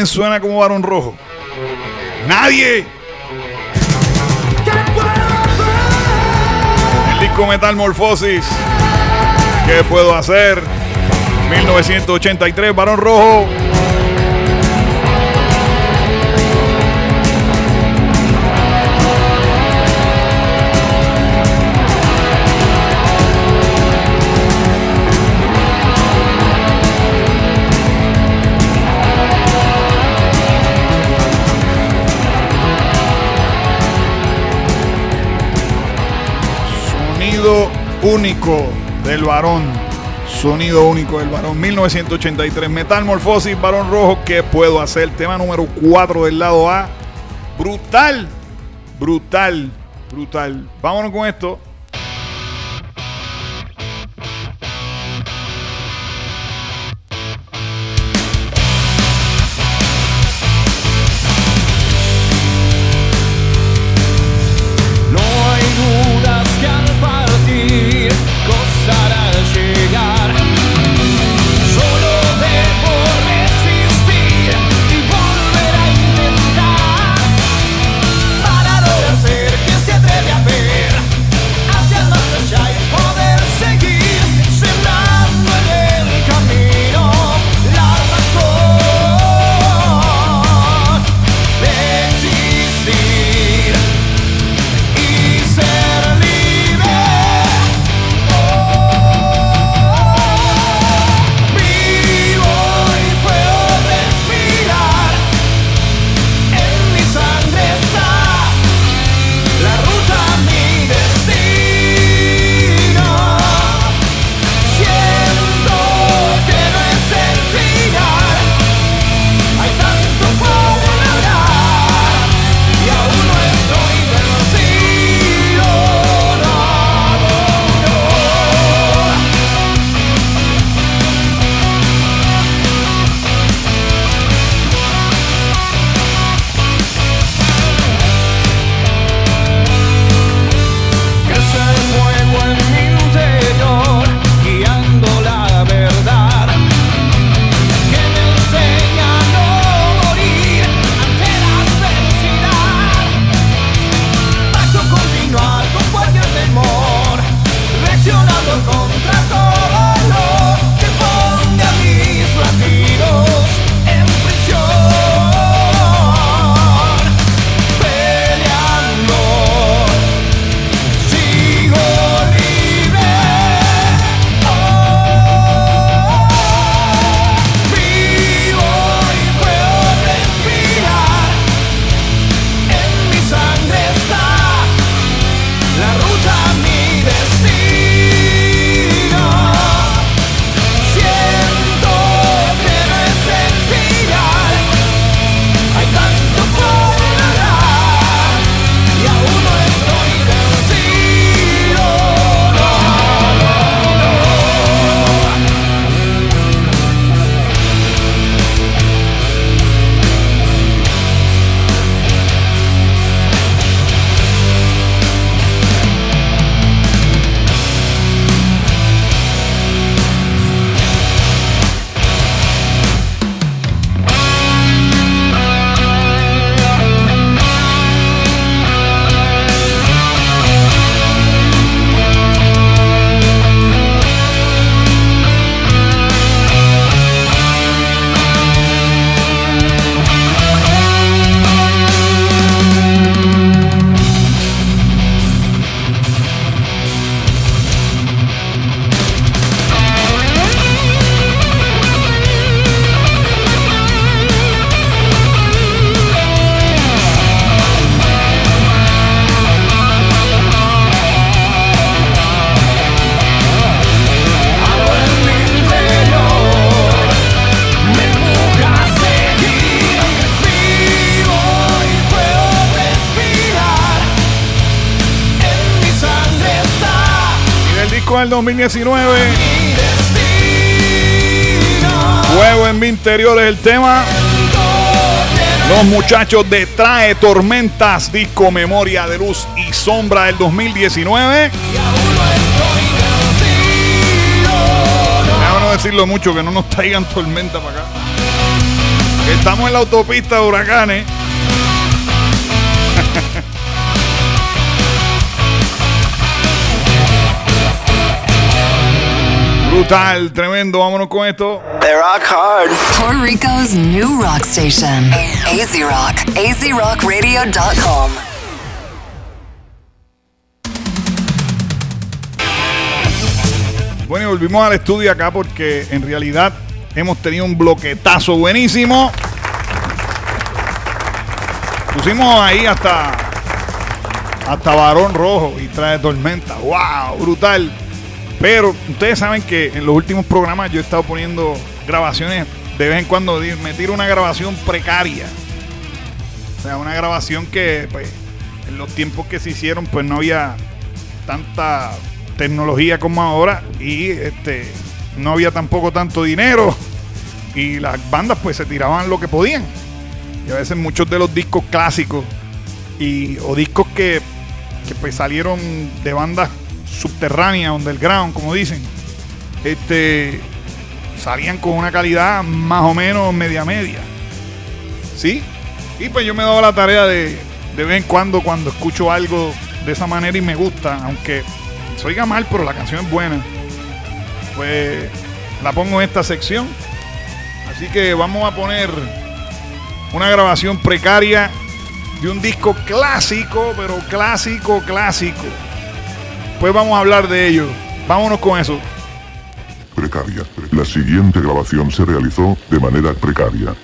¿Quién suena como Barón Rojo? ¡Nadie! El disco Metamorfosis. ¿Qué puedo hacer? 1983, Barón Rojo. Único del Barón. Sonido único del Barón. 1983. Metamorfosis, Barón Rojo. ¿Qué puedo hacer? Tema número 4 del lado A. Brutal. Brutal. Brutal. Vámonos con esto. disco del 2019. Fuego en mi interior es el tema. Los muchachos de Trae Tormentas, disco Memoria de Luz y Sombra del 2019. Déjame no decirlo mucho, que no nos traigan tormenta para acá. Estamos en la autopista de huracanes. Brutal, tremendo, vámonos con esto. They rock hard. Puerto Rico's new rock station. AZ Rock. AZRockRadio.com. Bueno, y volvimos al estudio acá porque en realidad hemos tenido un bloquetazo buenísimo. Pusimos ahí hasta Barón Rojo y Trae Tormenta. ¡Wow! Brutal. Pero ustedes saben que en los últimos programas yo he estado poniendo grabaciones. De vez en cuando me tiro una grabación precaria. O sea, una grabación que pues, en los tiempos que se hicieron pues no había tanta tecnología como ahora. Y no había tampoco tanto dinero. Y las bandas pues se tiraban lo que podían. Y a veces muchos de los discos clásicos o discos que pues salieron de bandas subterráneas, underground, como dicen, salían con una calidad más o menos media, ¿sí? Y pues yo me he dado la tarea de vez en cuando escucho algo de esa manera y me gusta, aunque se oiga mal, pero la canción es buena, pues la pongo en esta sección. Así que vamos a poner una grabación precaria de un disco clásico, pero clásico. Pues vamos a hablar de ello. Vámonos con eso. Precaria. La siguiente grabación se realizó de manera precaria.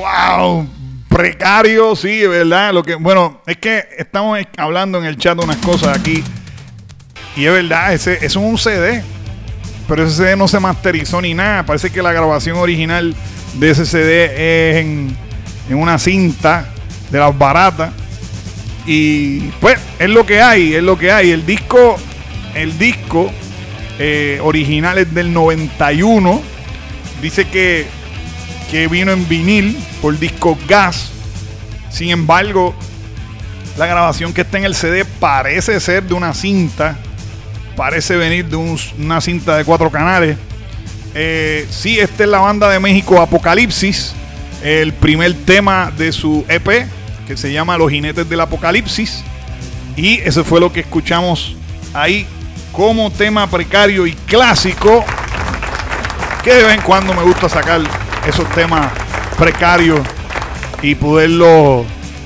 Wow, precario, sí, ¿verdad? Bueno, es que estamos hablando en el chat de unas cosas aquí. Y es verdad, eso es un CD. Pero ese CD no se masterizó ni nada. Parece que la grabación original de ese CD es en una cinta de las baratas. Y pues es lo que hay, es lo que hay. El disco original es del 91. Dice que vino en vinil por disco Gas. Sin embargo, la grabación que está en el CD parece ser de una cinta. Parece venir de una cinta de 4 canales. Sí, esta es la banda de México Apocalipsis. El primer tema de su EP, que se llama Los Jinetes del Apocalipsis. Y eso fue lo que escuchamos ahí como tema precario y clásico. Que de vez en cuando me gusta sacar esos temas precarios y poderlos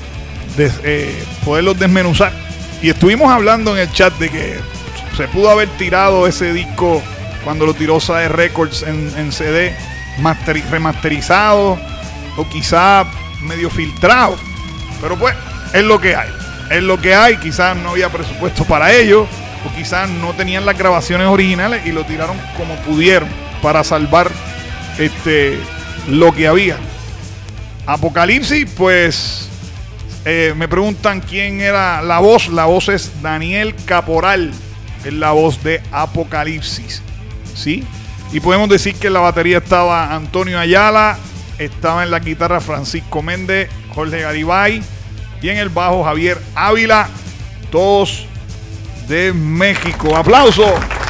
desmenuzar. Y estuvimos hablando en el chat de que se pudo haber tirado ese disco cuando lo tiró Sade Records en CD remasterizado o quizá medio filtrado, pero pues es lo que hay. Quizás no había presupuesto para ello, o quizás no tenían las grabaciones originales y lo tiraron como pudieron para salvar lo que había. Apocalipsis, pues me preguntan quién era la voz. La voz es Daniel Caporal, es la voz de Apocalipsis, ¿sí? Y podemos decir que en la batería estaba Antonio Ayala, estaba en la guitarra Francisco Méndez, Jorge Garibay, y en el bajo Javier Ávila, todos de México. ¡Aplauso!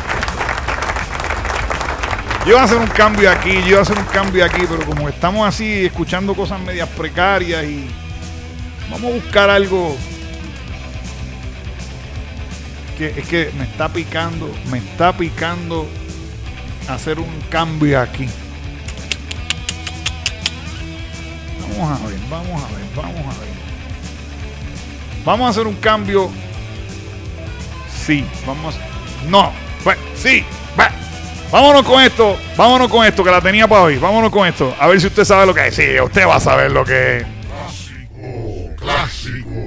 Yo voy a hacer un cambio aquí, pero como estamos así escuchando cosas medias precarias y vamos a buscar algo que es que me está picando hacer un cambio aquí. Vamos a ver. Vamos a hacer un cambio. Sí, vámonos con esto, que la tenía para hoy. Vámonos con esto, a ver si usted sabe lo que es. Sí, usted va a saber lo que es. Clásico.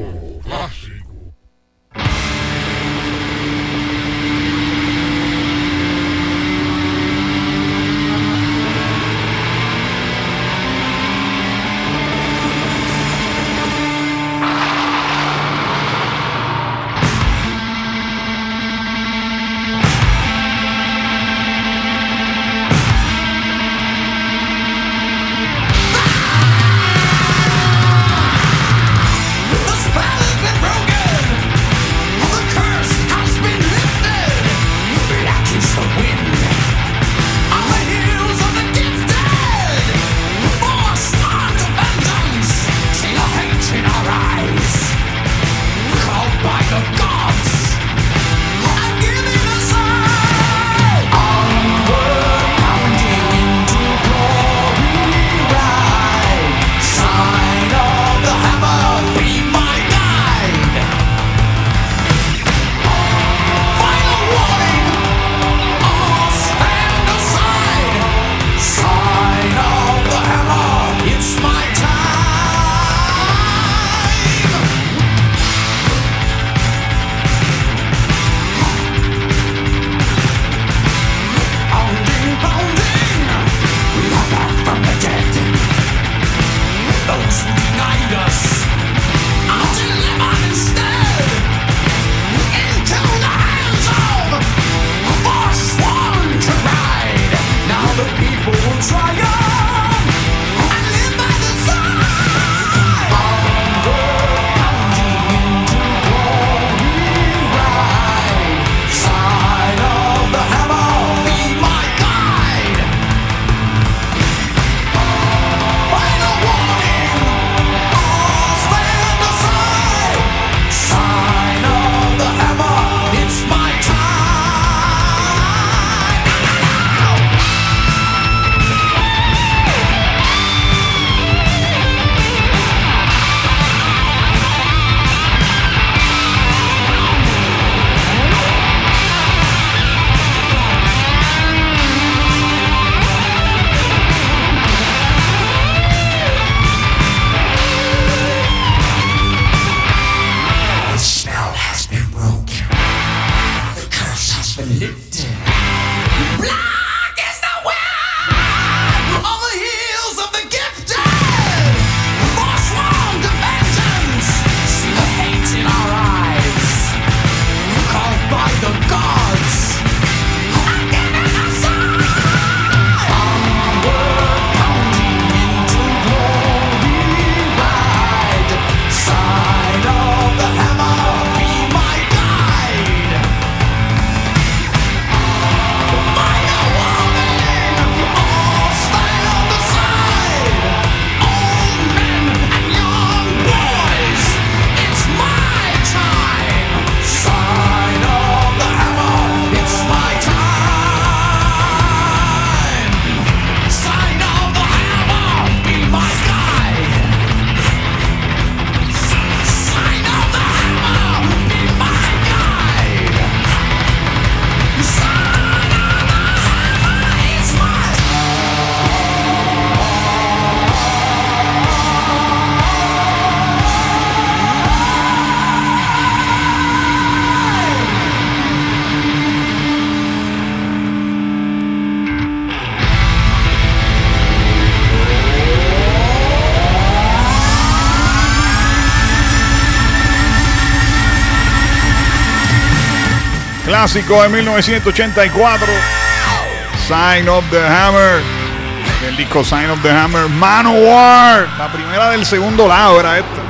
clásico de 1984, Sign of the Hammer, del disco Sign of the Hammer, Manowar, la primera del segundo lado era esta.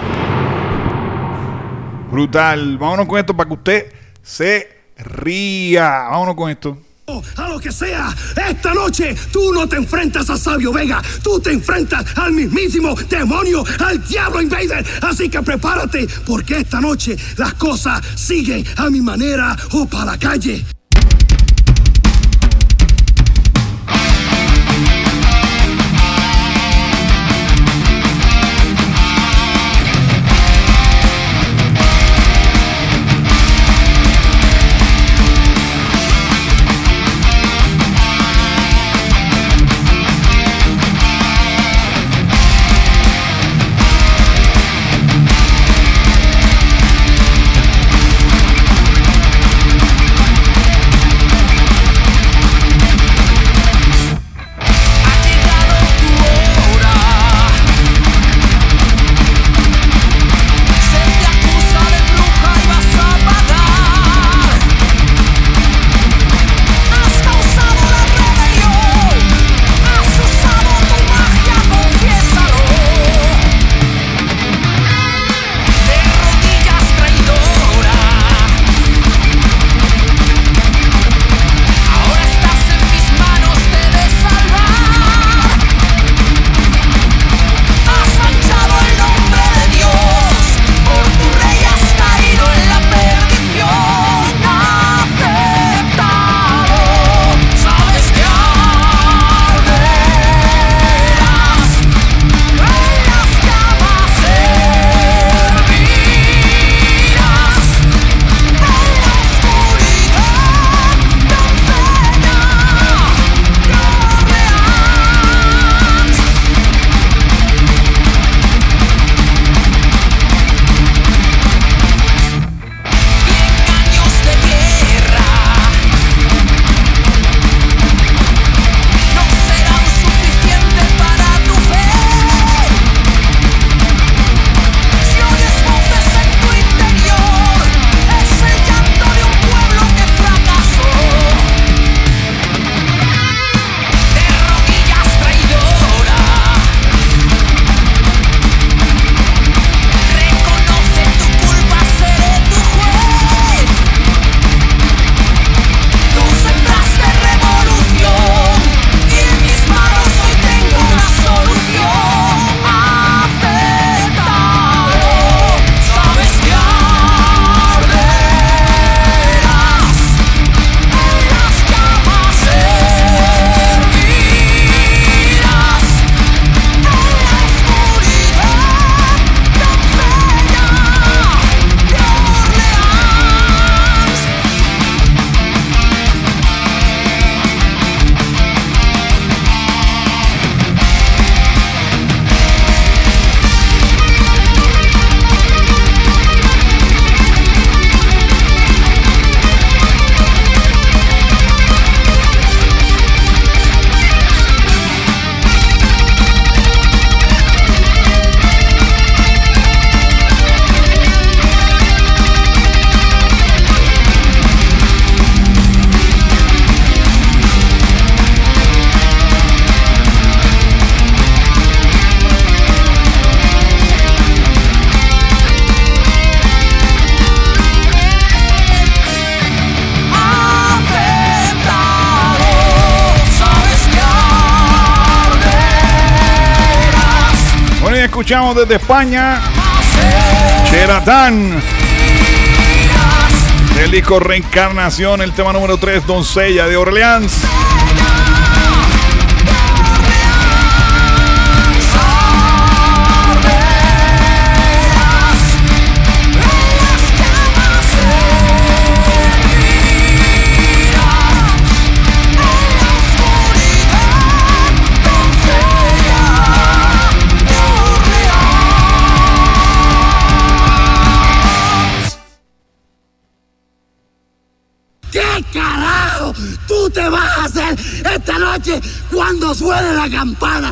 Brutal. Vámonos con esto para que usted se ría. Vámonos con esto. A lo que sea, esta noche tú no te enfrentas a Sabio Vega, tú te enfrentas al mismísimo demonio, al Diablo Invader. Así que prepárate, porque esta noche las cosas siguen a mi manera o para la calle. Escuchamos desde España Cheratán, del disco Reencarnación, el tema número 3, Doncella de Orleans. ¿Qué carajo tú te vas a hacer esta noche cuando suene la campana?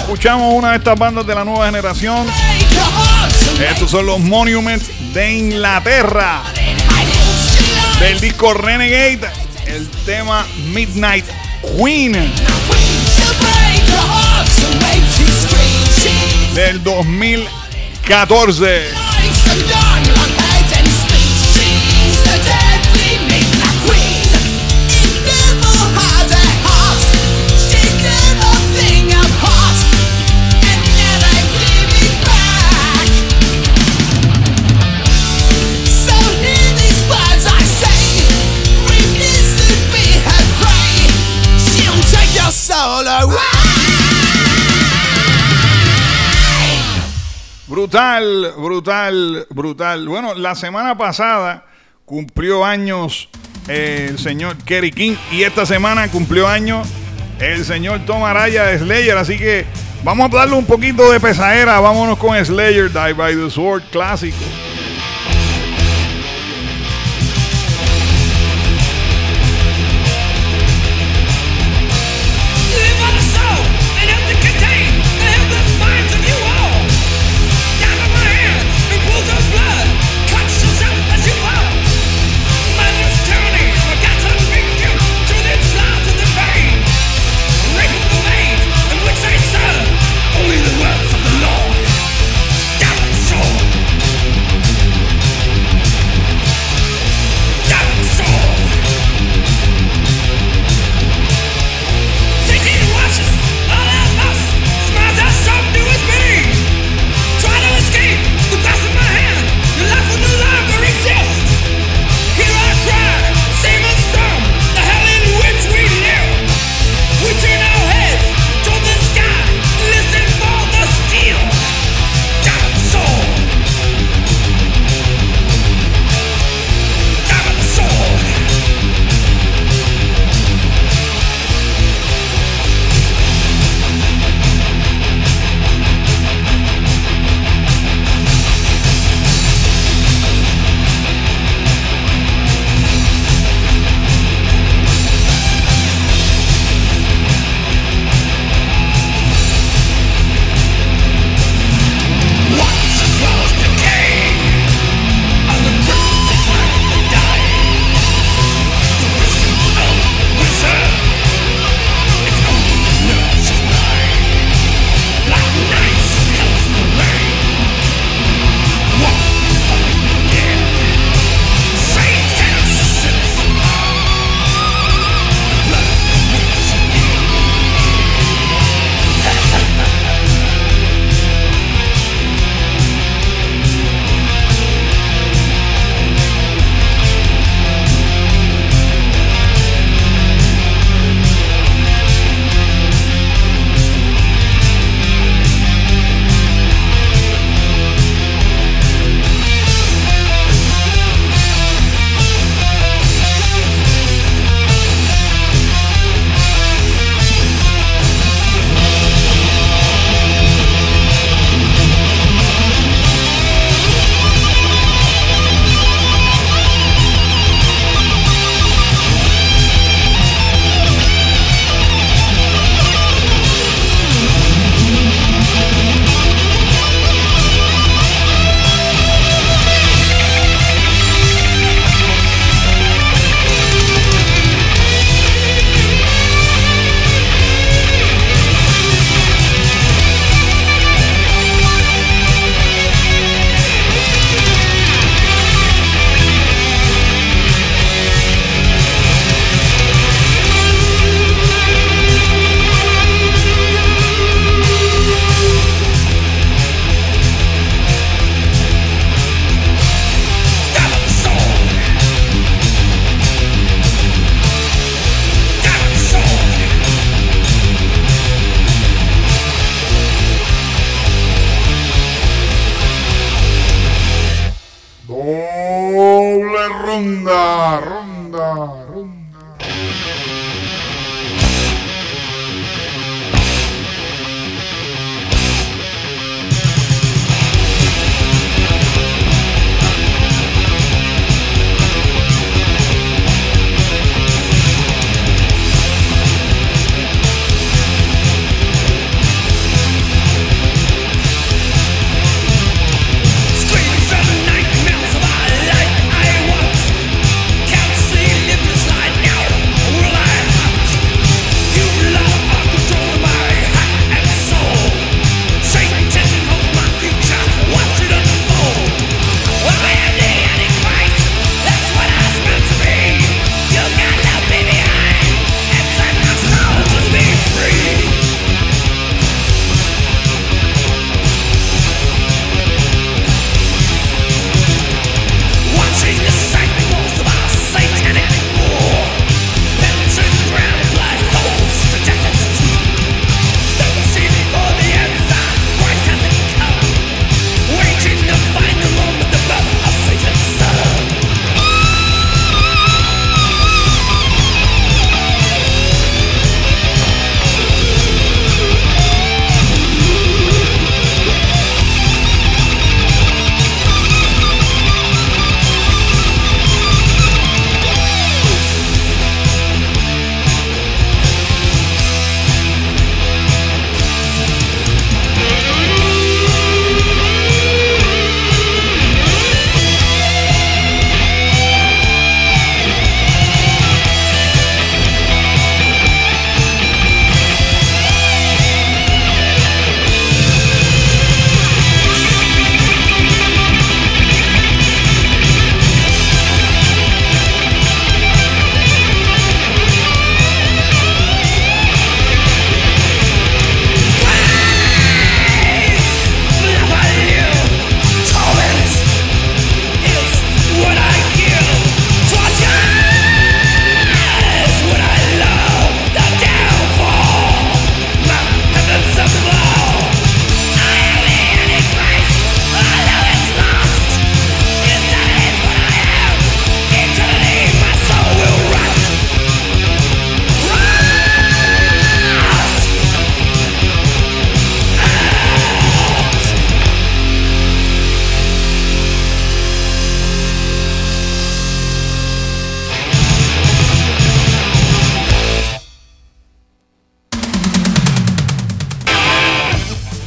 Escuchamos una de estas bandas de la nueva generación. Estos son los Monuments de Inglaterra. Del disco Renegade, el tema Midnight Queen. Del 2014. Brutal, brutal, brutal. Bueno, la semana pasada cumplió años el señor Kerry King y esta semana cumplió años el señor Tom Araya de Slayer. Así que vamos a darle un poquito de pesadera. Vámonos con Slayer, Die by the Sword clásico. Only the words of the Lord. Down the shore.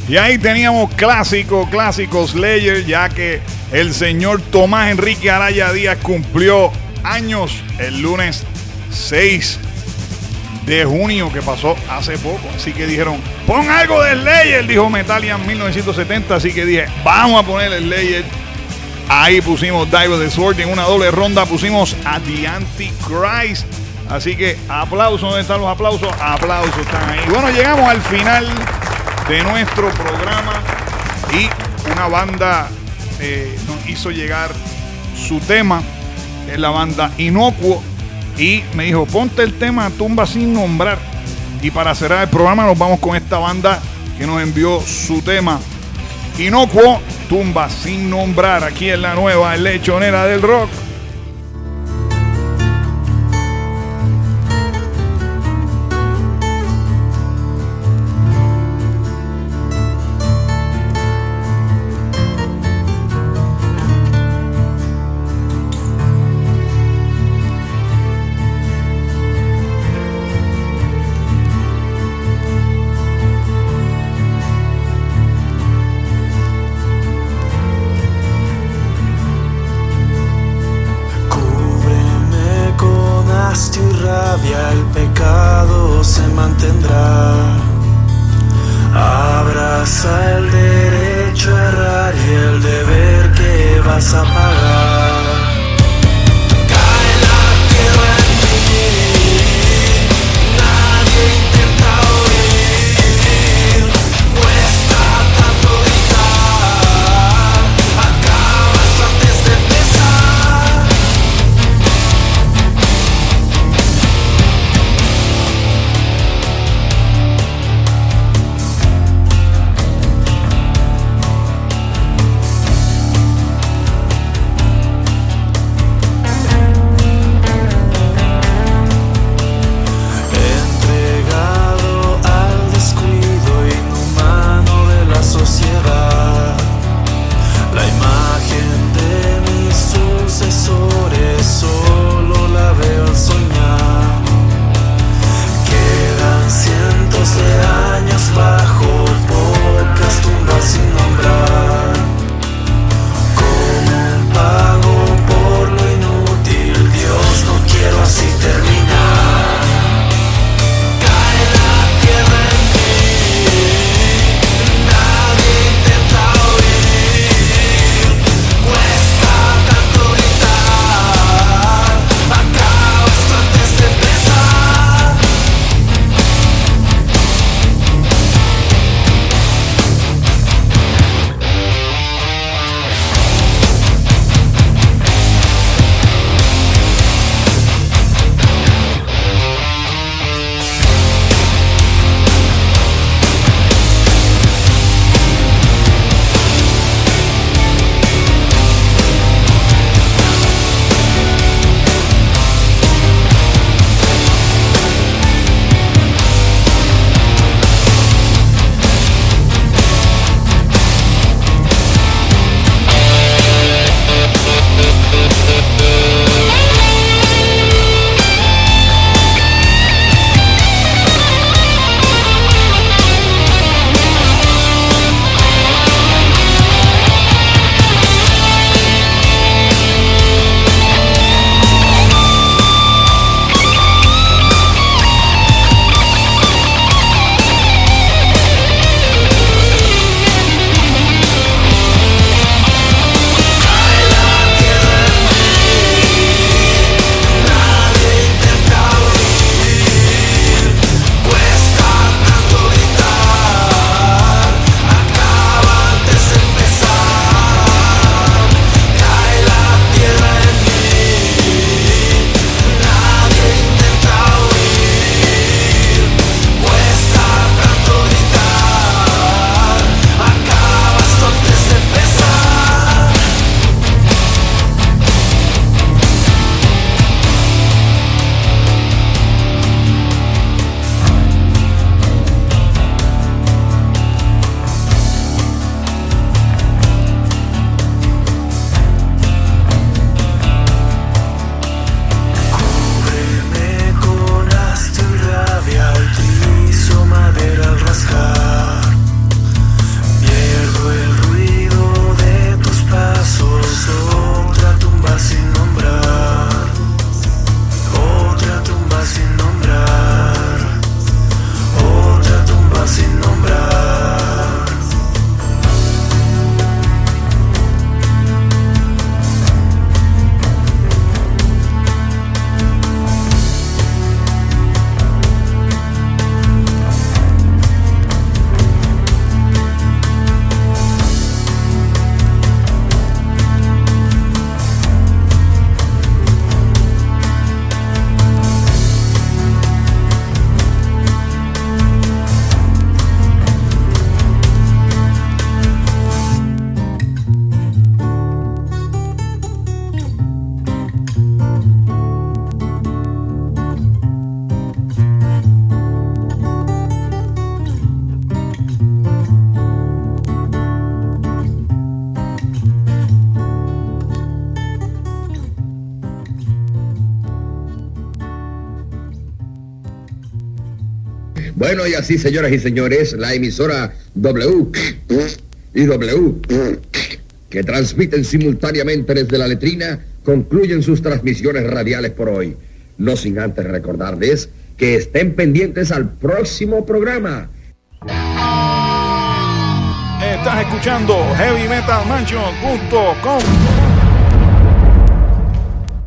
Y ahí teníamos clásico Slayer, ya que el señor Tomás Enrique Araya Díaz cumplió años el lunes 6 de junio, que pasó hace poco. Así que dijeron, pon algo de Slayer, dijo Metallica en 1970. Así que dije, vamos a poner el Slayer. Ahí pusimos Die with the Sword. En una doble ronda pusimos a The Antichrist. Así que aplausos. ¿Dónde están los aplausos? Aplausos están ahí. Bueno, llegamos al final de nuestro programa y una banda nos hizo llegar su tema, es la banda Inocuo, y me dijo, ponte el tema Tumba Sin Nombrar. Y para cerrar el programa nos vamos con esta banda que nos envió su tema Inocuo, Tumba Sin Nombrar, aquí en la nueva lechonera del rock. Bueno, y así, señoras y señores, la emisora W y W, que transmiten simultáneamente desde la letrina, concluyen sus transmisiones radiales por hoy. No sin antes recordarles que estén pendientes al próximo programa. Estás escuchando HeavyMetalMansion.com.